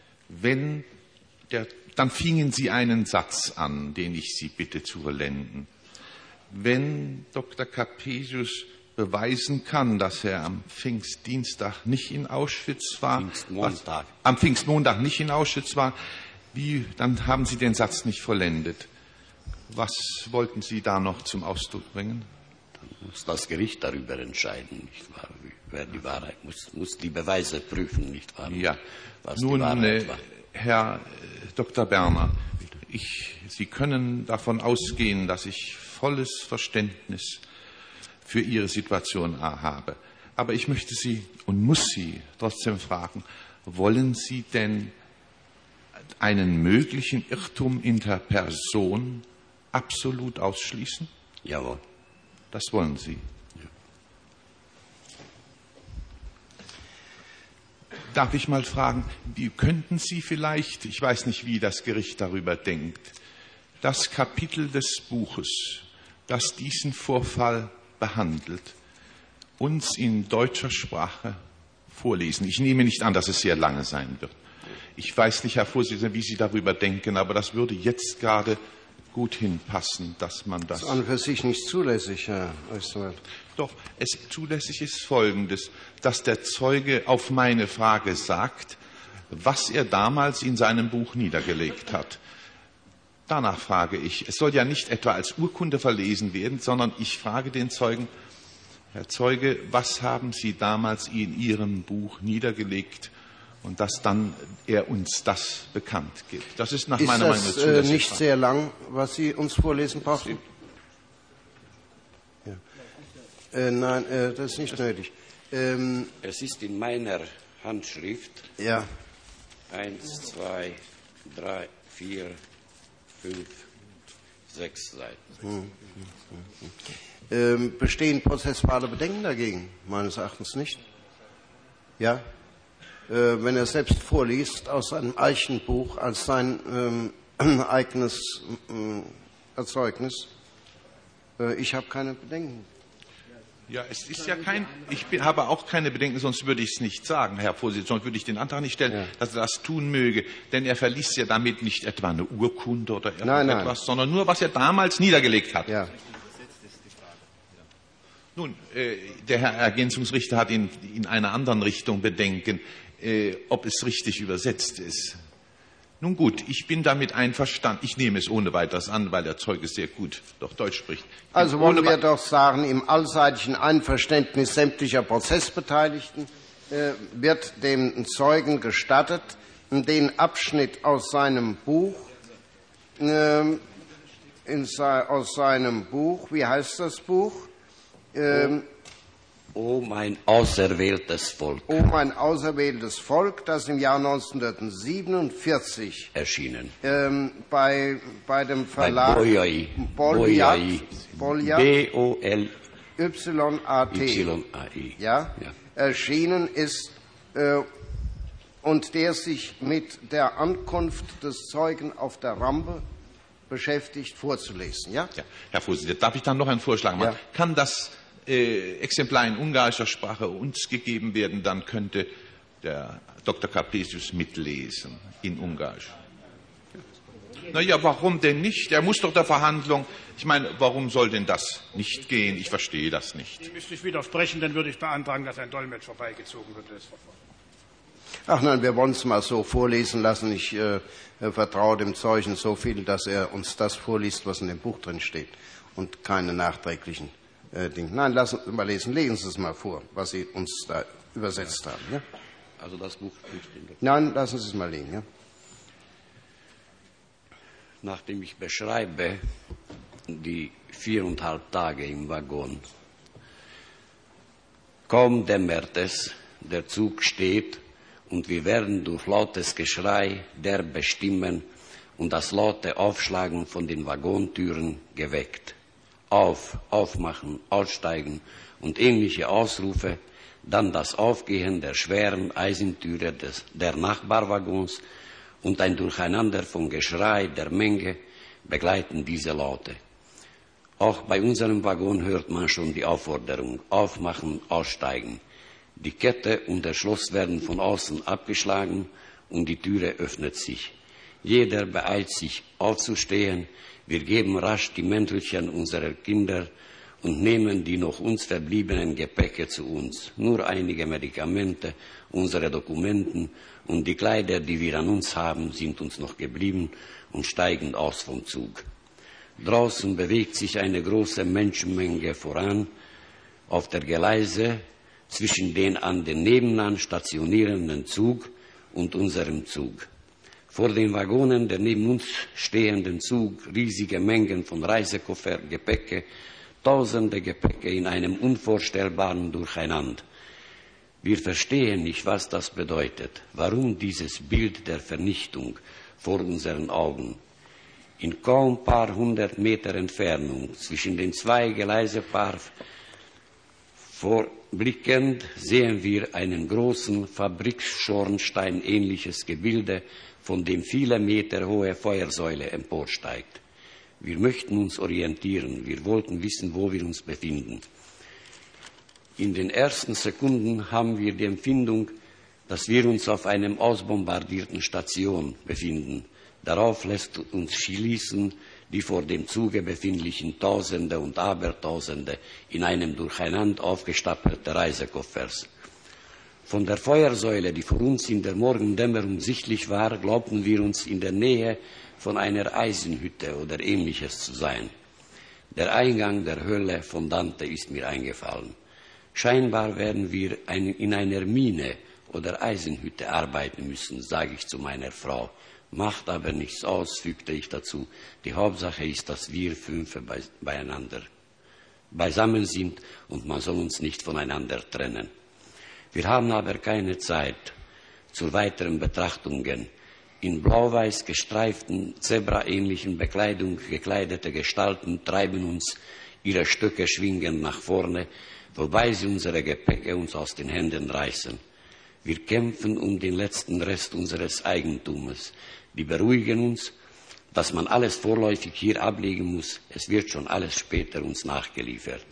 Speaker 7: dann fingen Sie einen Satz an, den ich Sie bitte zu vollenden. Wenn Dr. Capesius beweisen kann, dass er am Pfingstdienstag nicht in Auschwitz war, am Pfingstmontag nicht in Auschwitz war, dann haben Sie den Satz nicht vollendet. Was wollten Sie da noch zum Ausdruck bringen?
Speaker 2: Dann muss das Gericht darüber entscheiden, nicht wahr? Wer die Wahrheit muss die Beweise prüfen, nicht wahr?
Speaker 7: Ja.
Speaker 2: Was
Speaker 7: Nun,
Speaker 2: die Wahrheit war.
Speaker 7: Herr Dr. Berner, Sie können davon ausgehen, dass ich volles Verständnis für Ihre Situation habe. Aber ich möchte Sie und muss Sie trotzdem fragen, wollen Sie denn einen möglichen Irrtum in der Person absolut ausschließen?
Speaker 2: Jawohl.
Speaker 7: Das wollen Sie.
Speaker 2: Ja.
Speaker 7: Darf ich mal fragen, wie könnten Sie vielleicht, ich weiß nicht, wie das Gericht darüber denkt, das Kapitel des Buches, das diesen Vorfall behandelt, uns in deutscher Sprache vorlesen? Ich nehme nicht an, dass es sehr lange sein wird. Ich weiß nicht, Herr Vorsitzender, wie Sie darüber denken, aber das würde jetzt gerade gut hinpassen, dass man das...
Speaker 3: Das ist an und für sich nicht zulässig, Herr Rechtsanwalt.
Speaker 7: Doch, zulässig ist Folgendes, dass der Zeuge auf meine Frage sagt, was er damals in seinem Buch niedergelegt hat. Danach frage ich. Es soll ja nicht etwa als Urkunde verlesen werden, sondern ich frage den Zeugen, Herr Zeuge, was haben Sie damals in Ihrem Buch niedergelegt? Und dass dann er uns das bekannt gibt. Das ist nach meiner Meinung
Speaker 3: zulässig. Ist das nicht sehr lang, was Sie uns vorlesen brauchen? Ja. Nein, das ist nicht nötig.
Speaker 2: Es ist in meiner Handschrift.
Speaker 3: Ja.
Speaker 2: 1, 2, 3, 4, 5, 6 Seiten.
Speaker 3: Bestehen prozessuale Bedenken dagegen? Meines Erachtens nicht. Ja? Wenn er selbst vorliest aus seinem Eichenbuch als sein eigenes Erzeugnis. Ich habe keine Bedenken.
Speaker 7: Ja, es ist ja habe auch keine Bedenken, sonst würde ich es nicht sagen, Herr Vorsitzender, sonst würde ich den Antrag nicht stellen, dass er das tun möge, denn er verliest ja damit nicht etwa eine Urkunde oder irgendetwas, sondern nur, was er damals niedergelegt hat.
Speaker 3: Ja.
Speaker 7: Nun, der Herr Ergänzungsrichter hat in einer anderen Richtung Bedenken, ob es richtig übersetzt ist. Nun gut, ich bin damit einverstanden. Ich nehme es ohne weiteres an, weil der Zeuge sehr gut doch Deutsch spricht.
Speaker 3: Also wollen wir doch sagen, im allseitigen Einverständnis sämtlicher Prozessbeteiligten wird dem Zeugen gestattet, den Abschnitt aus seinem Buch, wie heißt das Buch?
Speaker 2: O mein auserwähltes Volk.
Speaker 3: O mein auserwähltes Volk, das im Jahr 1947
Speaker 2: erschienen.
Speaker 3: Bei dem Verlag
Speaker 2: Bolyat.
Speaker 3: B-O-L-Y-A-T. Ja, erschienen ist und der sich mit der Ankunft des Zeugen auf der Rampe beschäftigt, vorzulesen. Ja?
Speaker 7: Ja, Herr Vorsitzender, darf ich dann noch einen Vorschlag machen? Ja. Kann das Exemplar in ungarischer Sprache uns gegeben werden, dann könnte der Dr. Capesius mitlesen in Ungarisch. Naja, warum denn nicht? Er muss doch der Verhandlung, ich meine, warum soll denn das nicht gehen? Ich verstehe das nicht.
Speaker 10: Dem müsste ich widersprechen, dann würde ich beantragen, dass ein Dolmetsch vorbeigezogen wird.
Speaker 3: Ach nein, wir wollen es mal so vorlesen lassen. Ich vertraue dem Zeugen so viel, dass er uns das vorliest, was in dem Buch drin steht und keine nachträglichen Dinge. Nein, lassen Sie mal lesen. Legen Sie es mal vor, was Sie uns da übersetzt haben. Ja?
Speaker 2: Also das Buch nicht in der
Speaker 3: Nein, lassen Sie es mal liegen. Ja?
Speaker 2: Nachdem ich beschreibe die 4,5 Tage im Waggon, kaum dämmert es, der Zug steht und wir werden durch lautes Geschrei derbe Stimmen und das laute Aufschlagen von den Waggontüren geweckt. Aufmachen, aussteigen und ähnliche Ausrufe, dann das Aufgehen der schweren Eisentüre der Nachbarwaggons und ein Durcheinander von Geschrei der Menge begleiten diese Laute. Auch bei unserem Waggon hört man schon die Aufforderung, aufmachen, aussteigen. Die Kette und der Schloss werden von außen abgeschlagen und die Türe öffnet sich. Jeder beeilt sich aufzustehen. Wir geben rasch die Mäntelchen unserer Kinder und nehmen die noch uns verbliebenen Gepäcke zu uns. Nur einige Medikamente, unsere Dokumenten und die Kleider, die wir an uns haben, sind uns noch geblieben und steigen aus vom Zug. Draußen bewegt sich eine große Menschenmenge voran auf der Gleise zwischen den an den nebenan stationierenden Zug und unserem Zug. Vor den Waggonen der neben uns stehenden Zug riesige Mengen von Reisekoffer, Gepäcke, tausende Gepäcke in einem unvorstellbaren Durcheinander. Wir verstehen nicht, was das bedeutet, warum dieses Bild der Vernichtung vor unseren Augen. In kaum paar hundert Meter Entfernung zwischen den zwei Gleisepaaren vorblickend sehen wir einen großen Fabriksschornstein-ähnliches Gebilde, von dem viele Meter hohe Feuersäule emporsteigt. Wir möchten uns orientieren, wir wollten wissen, wo wir uns befinden. In den ersten Sekunden haben wir die Empfindung, dass wir uns auf einem ausbombardierten Station befinden. Darauf lässt uns schließen die vor dem Zuge befindlichen Tausende und Abertausende in einem durcheinander aufgestapelte Reisekoffers. Von der Feuersäule, die vor uns in der Morgendämmerung sichtlich war, glaubten wir uns in der Nähe von einer Eisenhütte oder Ähnliches zu sein. Der Eingang der Hölle von Dante ist mir eingefallen. Scheinbar werden wir in einer Mine oder Eisenhütte arbeiten müssen, sage ich zu meiner Frau. Macht aber nichts aus, fügte ich dazu. Die Hauptsache ist, dass wir 5 beisammen sind und man soll uns nicht voneinander trennen. Wir haben aber keine Zeit zu weiteren Betrachtungen. In blau-weiß gestreiften, zebraähnlichen Bekleidung gekleidete Gestalten treiben uns ihre Stöcke schwingend nach vorne, wobei sie unsere Gepäcke uns aus den Händen reißen. Wir kämpfen um den letzten Rest unseres Eigentums. Die beruhigen uns, dass man alles vorläufig hier ablegen muss. Es wird schon alles später uns nachgeliefert.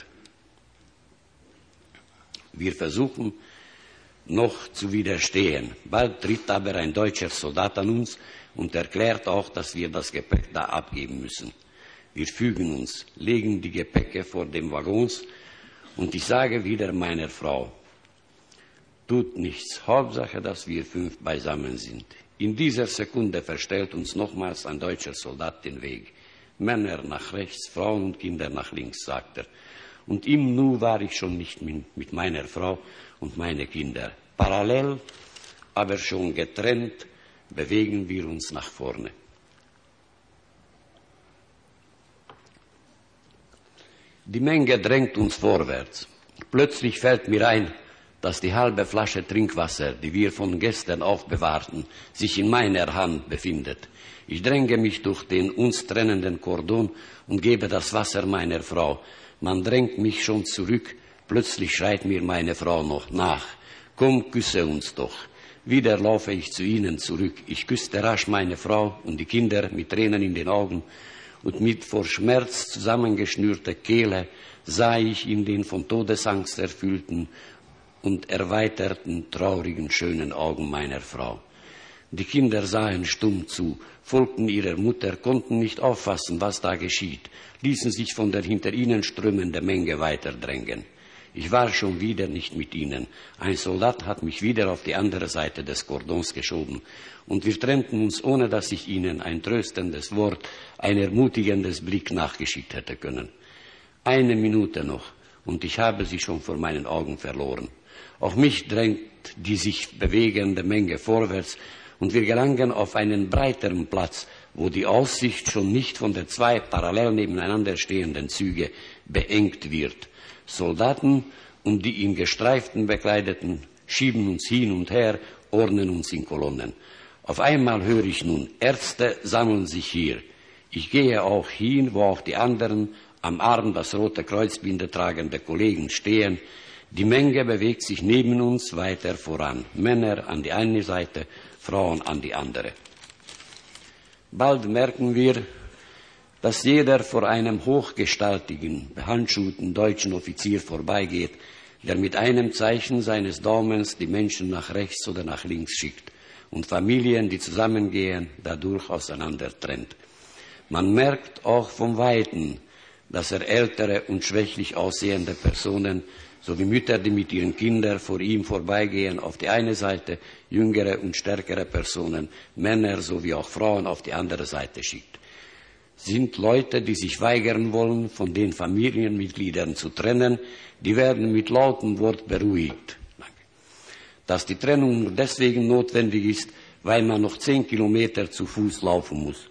Speaker 2: Wir versuchen noch zu widerstehen. Bald tritt aber ein deutscher Soldat an uns und erklärt auch, dass wir das Gepäck da abgeben müssen. Wir fügen uns, legen die Gepäcke vor dem Waggons und ich sage wieder meiner Frau, tut nichts, Hauptsache, dass wir 5 beisammen sind. In dieser Sekunde verstellt uns nochmals ein deutscher Soldat den Weg. Männer nach rechts, Frauen und Kinder nach links, sagt er. Und im Nu war ich schon nicht mit meiner Frau und meine Kinder. Parallel, aber schon getrennt, bewegen wir uns nach vorne. Die Menge drängt uns vorwärts. Plötzlich fällt mir ein, dass die halbe Flasche Trinkwasser, die wir von gestern aufbewahrten, sich in meiner Hand befindet. Ich dränge mich durch den uns trennenden Kordon und gebe das Wasser meiner Frau. Man drängt mich schon zurück. Plötzlich schreit mir meine Frau noch nach. Komm, küsse uns doch. Wieder laufe ich zu ihnen zurück. Ich küsste rasch meine Frau und die Kinder mit Tränen in den Augen. Und mit vor Schmerz zusammengeschnürter Kehle sah ich in den von Todesangst erfüllten und erweiterten, traurigen, schönen Augen meiner Frau. Die Kinder sahen stumm zu, folgten ihrer Mutter, konnten nicht auffassen, was da geschieht, ließen sich von der hinter ihnen strömenden Menge weiterdrängen. Ich war schon wieder nicht mit ihnen. Ein Soldat hat mich wieder auf die andere Seite des Kordons geschoben. Und wir trennten uns, ohne dass ich ihnen ein tröstendes Wort, ein ermutigendes Blick nachgeschickt hätte können. 1 Minute noch, und ich habe sie schon vor meinen Augen verloren. Auch mich drängt die sich bewegende Menge vorwärts, und wir gelangen auf einen breiteren Platz, wo die Aussicht schon nicht von den 2 parallel nebeneinander stehenden Züge beengt wird. Soldaten und die in Gestreiften bekleideten schieben uns hin und her, ordnen uns in Kolonnen. Auf einmal höre ich nun, Ärzte sammeln sich hier. Ich gehe auch hin, wo auch die anderen am Arm das Rote Kreuzbinde tragende Kollegen stehen. Die Menge bewegt sich neben uns weiter voran. Männer an die eine Seite, Frauen an die andere. Bald merken wir, dass jeder vor einem hochgestaltigen, behandschuhten deutschen Offizier vorbeigeht, der mit einem Zeichen seines Daumens die Menschen nach rechts oder nach links schickt und Familien, die zusammengehen, dadurch auseinander trennt. Man merkt auch vom Weiten, dass er ältere und schwächlich aussehende Personen sowie Mütter, die mit ihren Kindern vor ihm vorbeigehen, auf die eine Seite, jüngere und stärkere Personen, Männer sowie auch Frauen auf die andere Seite schickt. Sind Leute, die sich weigern wollen, von den Familienmitgliedern zu trennen, die werden mit lautem Wort beruhigt. Dass die Trennung nur deswegen notwendig ist, weil man noch 10 Kilometer zu Fuß laufen muss.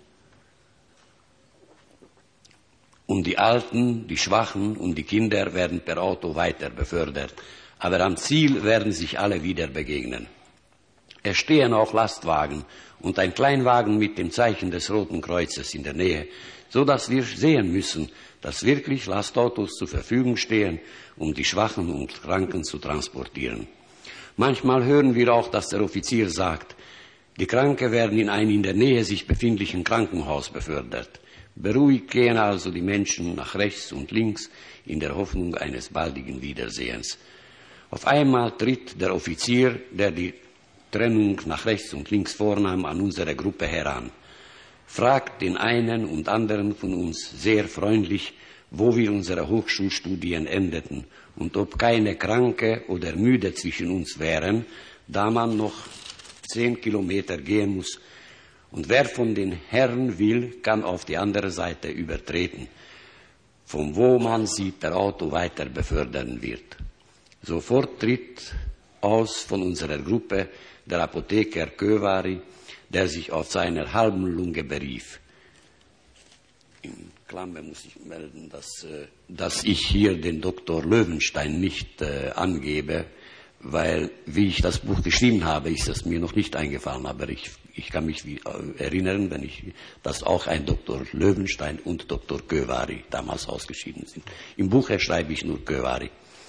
Speaker 2: Und die Alten, die Schwachen und die Kinder werden per Auto weiter befördert. Aber am Ziel werden sich alle wieder begegnen. Es stehen auch Lastwagen und ein Kleinwagen mit dem Zeichen des Roten Kreuzes in der Nähe, so dass wir sehen müssen, dass wirklich Lastautos zur Verfügung stehen, um die Schwachen und Kranken zu transportieren. Manchmal hören wir auch, dass der Offizier sagt, die Kranken werden in ein in der Nähe sich befindlichen Krankenhaus befördert. Beruhigt gehen also die Menschen nach rechts und links in der Hoffnung eines baldigen Wiedersehens. Auf einmal tritt der Offizier, der die Trennung nach rechts und links vornahm, an unsere Gruppe heran, fragt den einen und anderen von uns sehr freundlich, wo wir unsere Hochschulstudien endeten und ob keine Kranke oder Müde zwischen uns wären, da man noch 10 Kilometer gehen muss. Und wer von den Herren will, kann auf die andere Seite übertreten, von wo man sie per Auto weiter befördern wird. Sofort tritt aus von unserer Gruppe der Apotheker Kövari, der sich auf seiner halben Lunge berief. In Klammer muss ich melden, dass ich hier den Dr. Löwenstein nicht angebe, weil, wie ich das Buch geschrieben habe, ist es mir noch nicht eingefallen, aber ich kann mich erinnern, dass auch ein Dr. Löwenstein und Dr. Gövari damals ausgeschieden sind. Im Buch schreibe ich nur Gövari.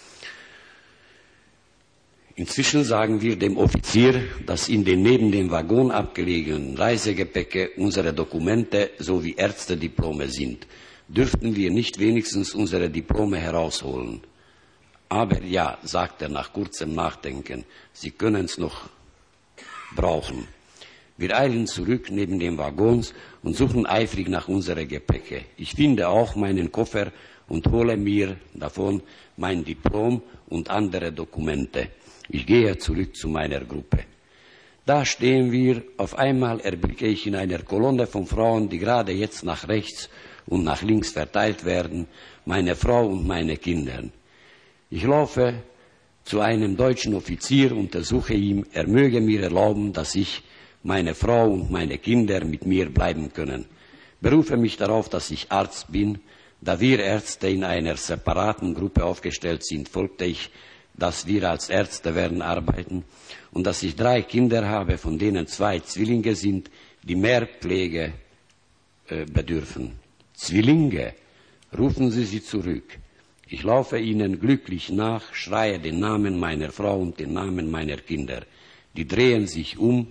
Speaker 2: Inzwischen sagen wir dem Offizier, dass in den neben dem Waggon abgelegenen Reisegepäcke unsere Dokumente sowie Ärztediplome sind. Dürften wir nicht wenigstens unsere Diplome herausholen? Aber ja, sagt er nach kurzem Nachdenken, Sie können es noch brauchen. Wir eilen zurück neben den Waggons und suchen eifrig nach unseren Gepäcke. Ich finde auch meinen Koffer und hole mir davon mein Diplom und andere Dokumente. Ich gehe zurück zu meiner Gruppe. Da stehen wir, auf einmal erblicke ich in einer Kolonne von Frauen, die gerade jetzt nach rechts und nach links verteilt werden, meine Frau und meine Kinder. Ich laufe zu einem deutschen Offizier und ersuche ihm, er möge mir erlauben, dass ich, meine Frau und meine Kinder mit mir bleiben können. Berufe mich darauf, dass ich Arzt bin. Da wir Ärzte in einer separaten Gruppe aufgestellt sind, folgte ich, dass wir als Ärzte werden arbeiten und dass ich 3 Kinder habe, von denen 2 Zwillinge sind, die mehr Pflege bedürfen. Zwillinge, rufen Sie sie zurück. Ich laufe ihnen glücklich nach, schreie den Namen meiner Frau und den Namen meiner Kinder. Die drehen sich um.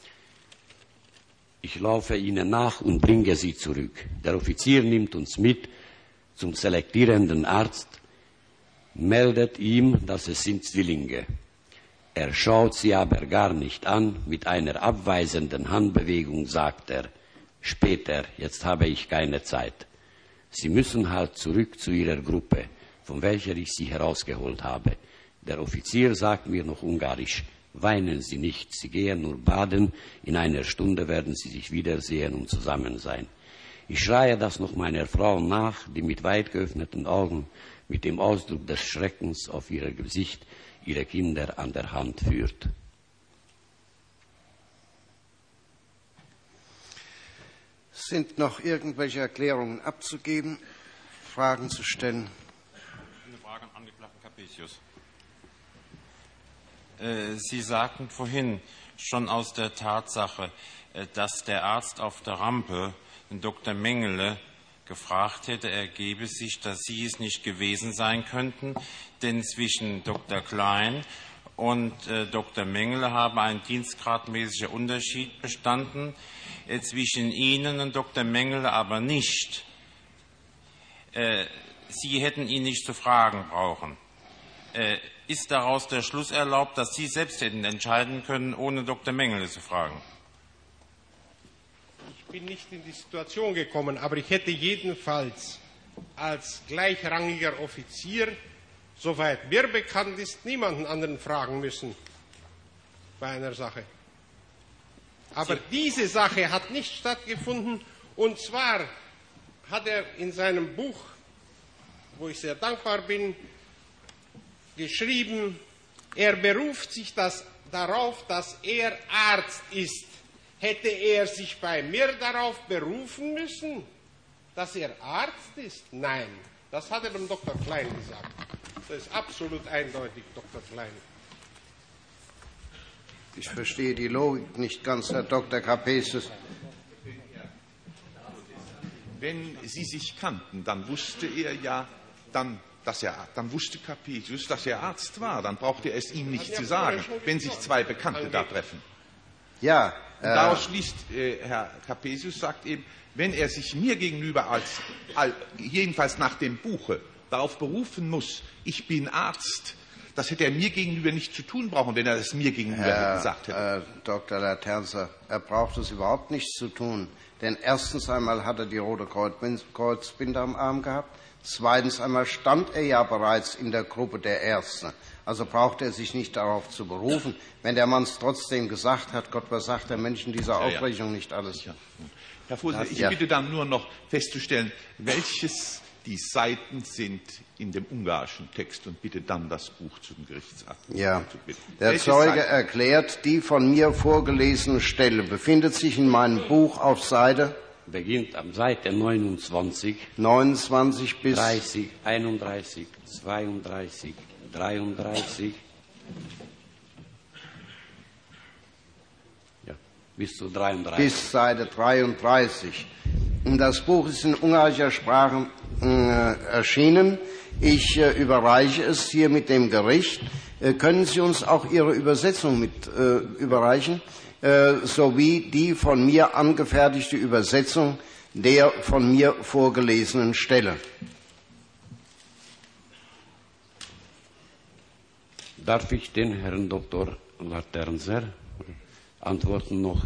Speaker 2: Ich laufe ihnen nach und bringe sie zurück. Der Offizier nimmt uns mit zum selektierenden Arzt, meldet ihm, dass es sind Zwillinge. Er schaut sie aber gar nicht an. Mit einer abweisenden Handbewegung sagt er, später, jetzt habe ich keine Zeit. Sie müssen halt zurück zu Ihrer Gruppe, von welcher ich Sie herausgeholt habe. Der Offizier sagt mir noch ungarisch, weinen Sie nicht, Sie gehen nur baden, in einer Stunde werden Sie sich wiedersehen und zusammen sein. Ich schreie das noch meiner Frau nach, die mit weit geöffneten Augen, mit dem Ausdruck des Schreckens auf ihr Gesicht, ihre Kinder an der Hand führt.
Speaker 3: Sind noch irgendwelche Erklärungen abzugeben, Fragen zu stellen?
Speaker 6: Eine Frage an Angeklagten Capesius. Sie sagten vorhin schon aus der Tatsache, dass der Arzt auf der Rampe, den Dr. Mengele, gefragt hätte, ergebe sich, dass Sie es nicht gewesen sein könnten, denn zwischen Dr. Klein und Dr. Mengele habe ein dienstgradmäßiger Unterschied bestanden, zwischen Ihnen und Dr. Mengele aber nicht. Sie hätten ihn nicht zu fragen brauchen. Ist daraus der Schluss erlaubt, dass Sie selbst hätten entscheiden können, ohne Dr. Mengele zu fragen?
Speaker 9: Ich bin nicht in die Situation gekommen, aber ich hätte jedenfalls als gleichrangiger Offizier, soweit mir bekannt ist, niemanden anderen fragen müssen bei einer Sache. Aber diese Sache hat nicht stattgefunden, und zwar hat er in seinem Buch, wo ich sehr dankbar bin, geschrieben, er beruft sich darauf, dass er Arzt ist. Hätte er sich bei mir darauf berufen müssen, dass er Arzt ist? Nein, das hat er dem Dr. Klein gesagt. Das ist absolut eindeutig, Dr. Klein.
Speaker 3: Ich verstehe die Logik nicht ganz, Herr Dr. Capesius.
Speaker 7: Wenn Sie sich kannten, dann wusste er ja, dann wusste Capesius, dass er Arzt war. Dann brauchte er es ihm nicht zu sagen, wenn sich 2 Bekannte da treffen.
Speaker 3: Ja.
Speaker 7: Daraus schließt Herr Capesius, sagt eben, wenn er sich mir gegenüber jedenfalls nach dem Buche darauf berufen muss, ich bin Arzt, das hätte er mir gegenüber nicht zu tun brauchen, wenn er es mir gegenüber gesagt hätte.
Speaker 3: Herr Dr. Laterza, er braucht es überhaupt nichts zu tun. Denn erstens einmal hat er die Rote Kreuzbinde am Arm gehabt. Zweitens einmal stand er ja bereits in der Gruppe der Ärzte. Also braucht er sich nicht darauf zu berufen. Wenn der Mann es trotzdem gesagt hat, Gott, was sagt der Mensch in dieser Aufrechnung nicht alles?
Speaker 7: Ja. Herr Vorsitzender, ich bitte dann nur noch festzustellen, welches die Seiten sind in dem ungarischen Text, und bitte dann das Buch zum Gerichtsakt.
Speaker 3: Ja, der Zeuge erklärt, die von mir vorgelesene Stelle befindet sich in meinem Buch auf Seite?
Speaker 2: Beginnt am Seite 29.
Speaker 3: 29 bis
Speaker 2: 30, 31, 32, 33, Bis zu 33.
Speaker 3: Bis Seite 33. Das Buch ist in ungarischer Sprache erschienen. Ich überreiche es hier mit dem Gericht. Können Sie uns auch Ihre Übersetzung mit überreichen, sowie die von mir angefertigte Übersetzung der von mir vorgelesenen Stelle?
Speaker 2: Darf ich den Herrn Dr. Laternser antworten noch?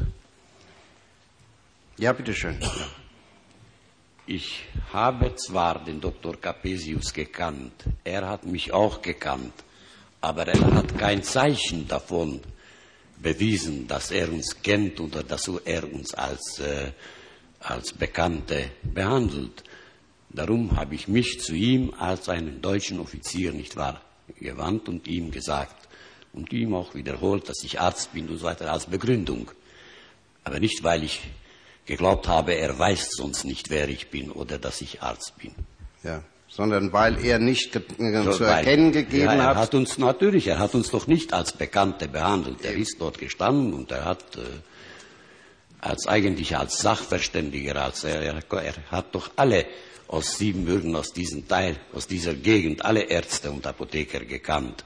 Speaker 3: Ja, bitteschön. Ja.
Speaker 2: Ich habe zwar den Dr. Capesius gekannt, er hat mich auch gekannt, aber er hat kein Zeichen davon bewiesen, dass er uns kennt oder dass er uns als Bekannte behandelt. Darum habe ich mich zu ihm als einen deutschen Offizier, nicht wahr, gewandt und ihm gesagt und ihm auch wiederholt, dass ich Arzt bin und so weiter als Begründung. Aber nicht, weil ich geglaubt habe, er weiß sonst nicht, wer ich bin oder dass ich Arzt bin.
Speaker 3: Ja, sondern weil er nicht zu erkennen gegeben hat.
Speaker 2: Er hat uns natürlich, er hat uns doch nicht als Bekannte behandelt. Er ist dort gestanden und er hat eigentlich als Sachverständiger, er hat doch alle aus Siebenbürgen, aus diesem Teil, aus dieser Gegend, alle Ärzte und Apotheker gekannt.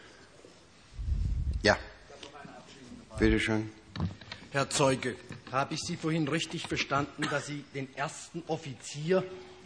Speaker 3: Ja, bitteschön.
Speaker 8: Herr Zeuge, habe ich Sie vorhin richtig verstanden, dass Sie den ersten Offizier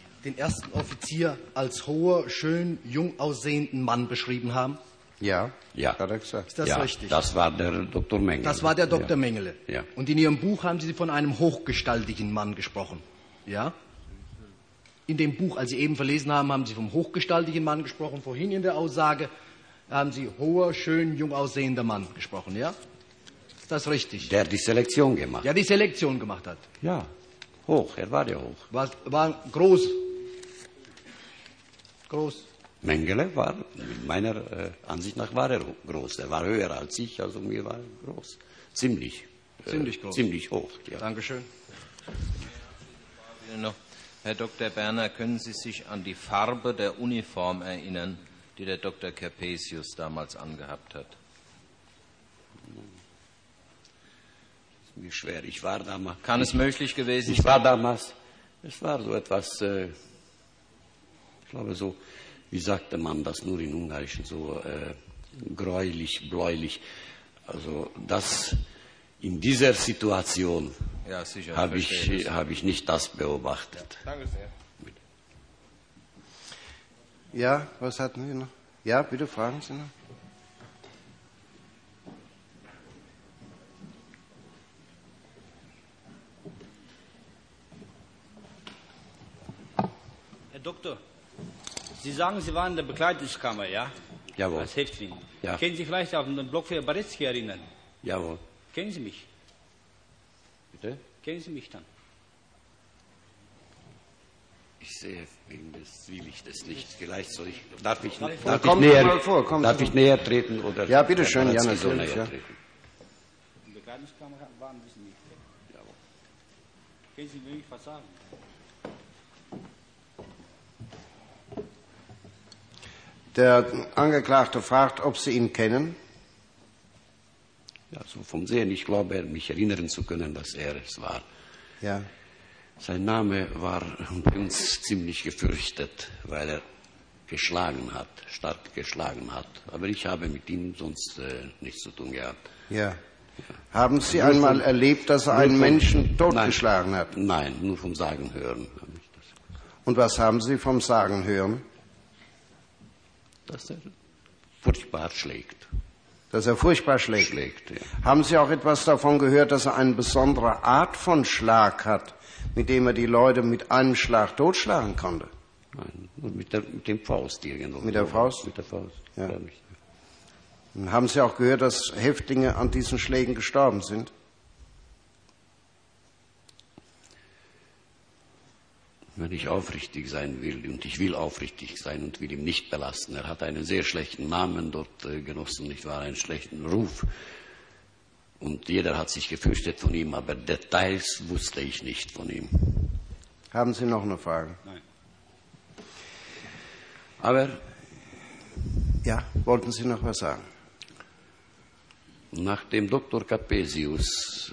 Speaker 8: als hoher, schön, jung aussehenden Mann beschrieben haben?
Speaker 3: Ja,
Speaker 2: ja.
Speaker 3: Hat er gesagt.
Speaker 8: Ist das
Speaker 2: ja,
Speaker 8: richtig?
Speaker 2: Das war der Dr. Mengele.
Speaker 8: Das war der Dr.
Speaker 2: Ja.
Speaker 8: Mengele.
Speaker 2: Ja.
Speaker 8: Und in Ihrem Buch haben Sie von einem hochgestaltigen Mann gesprochen. Ja? In dem Buch, als Sie eben verlesen haben, haben Sie vom hochgestaltigen Mann gesprochen. Vorhin in der Aussage haben Sie hoher, schön, jung aussehender Mann gesprochen. Ja? Ist das richtig?
Speaker 2: Der die Selektion gemacht hat.
Speaker 8: Der die Selektion gemacht hat.
Speaker 2: Ja, hoch, er war ja hoch.
Speaker 8: War groß. Groß.
Speaker 2: Mengele war, meiner Ansicht nach, war er groß. Er war höher als ich, also mir war er groß. Ziemlich
Speaker 8: groß.
Speaker 2: Ziemlich hoch, ja.
Speaker 8: Dankeschön.
Speaker 4: Herr Dr. Berner, können Sie sich an die Farbe der Uniform erinnern, die der Dr. Capesius damals angehabt hat?
Speaker 2: Das ist mir schwer. Ich war damals.
Speaker 4: Kann es möglich gewesen sein?
Speaker 2: Ich war damals. Es war so etwas, ich glaube so, wie sagte man das nur in Ungarischen, so gräulich, bläulich. Also das in dieser Situation
Speaker 4: ja, sicher,
Speaker 2: habe ich nicht das beobachtet.
Speaker 9: Danke sehr.
Speaker 3: Ja, was hatten Sie noch? Ja, bitte fragen Sie noch.
Speaker 11: Herr Doktor, Sie sagen, Sie waren in der Begleitungskammer, ja?
Speaker 2: Jawohl.
Speaker 11: Als Häftling.
Speaker 2: Ja.
Speaker 11: Können Sie vielleicht auf den Block für Baretzky erinnern?
Speaker 2: Jawohl.
Speaker 11: Kennen Sie mich?
Speaker 2: Bitte?
Speaker 11: Kennen Sie mich dann?
Speaker 2: Ich sehe wegen des Zwielichtes nicht. Vielleicht soll ich. Darf ich näher treten? Oder
Speaker 3: ja, bitteschön, ja,
Speaker 2: natürlich.
Speaker 3: natürlich. Ja.
Speaker 11: In der Begleitungskammer waren Sie nicht.
Speaker 2: Jawohl.
Speaker 11: Können Sie mir was sagen?
Speaker 3: Der Angeklagte fragt, ob Sie ihn kennen.
Speaker 2: Ja, so vom Sehen. Ich glaube, mich erinnern zu können, dass er es war.
Speaker 3: Ja.
Speaker 2: Sein Name war bei uns ziemlich gefürchtet, weil er stark geschlagen hat. Aber ich habe mit ihm sonst nichts zu tun gehabt.
Speaker 3: Ja. Haben Sie einmal erlebt, dass er einen Menschen totgeschlagen hat?
Speaker 2: Nein, nur vom Sagen hören.
Speaker 3: Und was haben Sie vom Sagen hören?
Speaker 2: Dass er furchtbar schlägt.
Speaker 3: Dass er furchtbar schlägt?
Speaker 2: Ja.
Speaker 3: Haben Sie auch etwas davon gehört, dass er eine besondere Art von Schlag hat, mit dem er die Leute mit einem Schlag totschlagen konnte?
Speaker 2: Nein, nur mit dem Faust irgendwo.
Speaker 3: Mit der Faust?
Speaker 2: Mit der Faust,
Speaker 3: ja.
Speaker 2: Glaube ich.
Speaker 3: Und haben Sie auch gehört, dass Häftlinge an diesen Schlägen gestorben sind?
Speaker 2: Wenn ich aufrichtig sein will, und ich will aufrichtig sein und will ihm nicht belasten. Er hat einen sehr schlechten Namen dort genossen, nicht wahr, einen schlechten Ruf. Und jeder hat sich gefürchtet von ihm, aber Details wusste ich nicht von ihm.
Speaker 3: Haben Sie noch eine Frage?
Speaker 11: Nein.
Speaker 3: Aber, ja, wollten Sie noch was sagen?
Speaker 2: Nachdem Dr. Capesius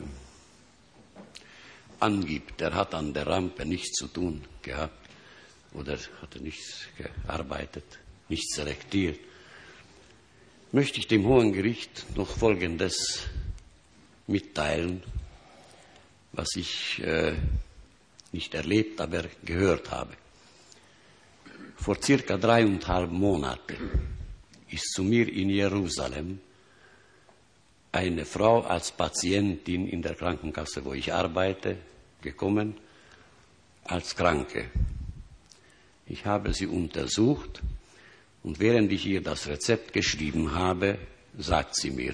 Speaker 2: angibt, er hat an der Rampe nichts zu tun gehabt oder hatte nichts gearbeitet, nichts selektiert, möchte ich dem Hohen Gericht noch Folgendes mitteilen, was ich nicht erlebt, aber gehört habe. Vor circa 3,5 Monaten ist zu mir in Jerusalem eine Frau als Patientin in der Krankenkasse, wo ich arbeite, gekommen, als Kranke. Ich habe sie untersucht und während ich ihr das Rezept geschrieben habe, sagt sie mir,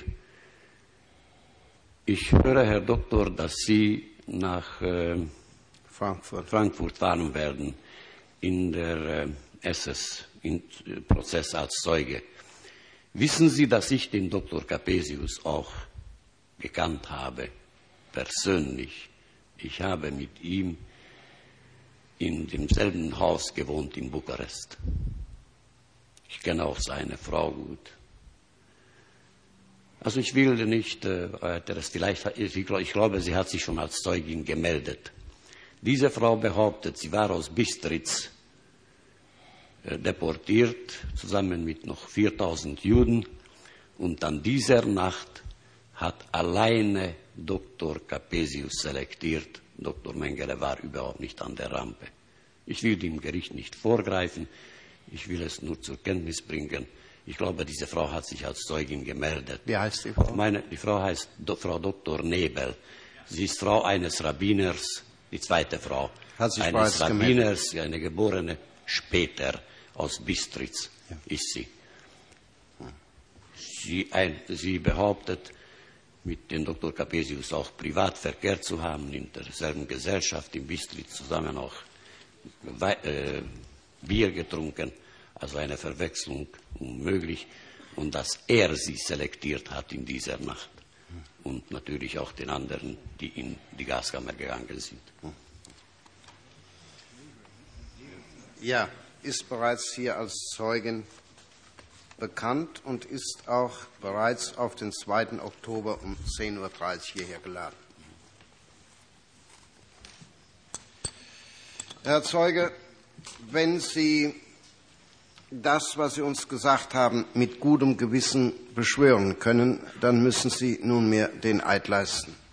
Speaker 2: ich höre, Herr Doktor, dass Sie nach Frankfurt fahren werden in der SS-Prozess als Zeuge. Wissen Sie, dass ich den Dr. Capesius auch gekannt habe, persönlich? Ich habe mit ihm in demselben Haus gewohnt in Bukarest. Ich kenne auch seine Frau gut. Also ich will nicht weiteres, ich glaube, sie hat sich schon als Zeugin gemeldet. Diese Frau behauptet, sie war aus Bistritz deportiert, zusammen mit noch 4000 Juden. Und an dieser Nacht hat alleine Dr. Capesius selektiert. Dr. Mengele war überhaupt nicht an der Rampe. Ich will dem Gericht nicht vorgreifen, ich will es nur zur Kenntnis bringen. Ich glaube, diese Frau hat sich als Zeugin gemeldet.
Speaker 3: Wie heißt die Frau?
Speaker 2: Die Frau heißt Frau Dr. Nebel. Sie ist Frau eines Rabbiners, die zweite Frau eines Rabbiners, eine geborene später aus Bistritz ist sie. Sie behauptet, mit dem Dr. Capesius auch privat verkehrt zu haben, in derselben Gesellschaft in Bistritz zusammen auch Bier getrunken, also eine Verwechslung unmöglich, und dass er sie selektiert hat in dieser Nacht und natürlich auch den anderen, die in die Gaskammer gegangen sind.
Speaker 3: Ja, ist bereits hier als Zeugin bekannt und ist auch bereits auf den 2. Oktober um 10:30 Uhr hierher geladen. Herr Zeuge, wenn Sie das, was Sie uns gesagt haben, mit gutem Gewissen beschwören können, dann müssen Sie nunmehr den Eid leisten.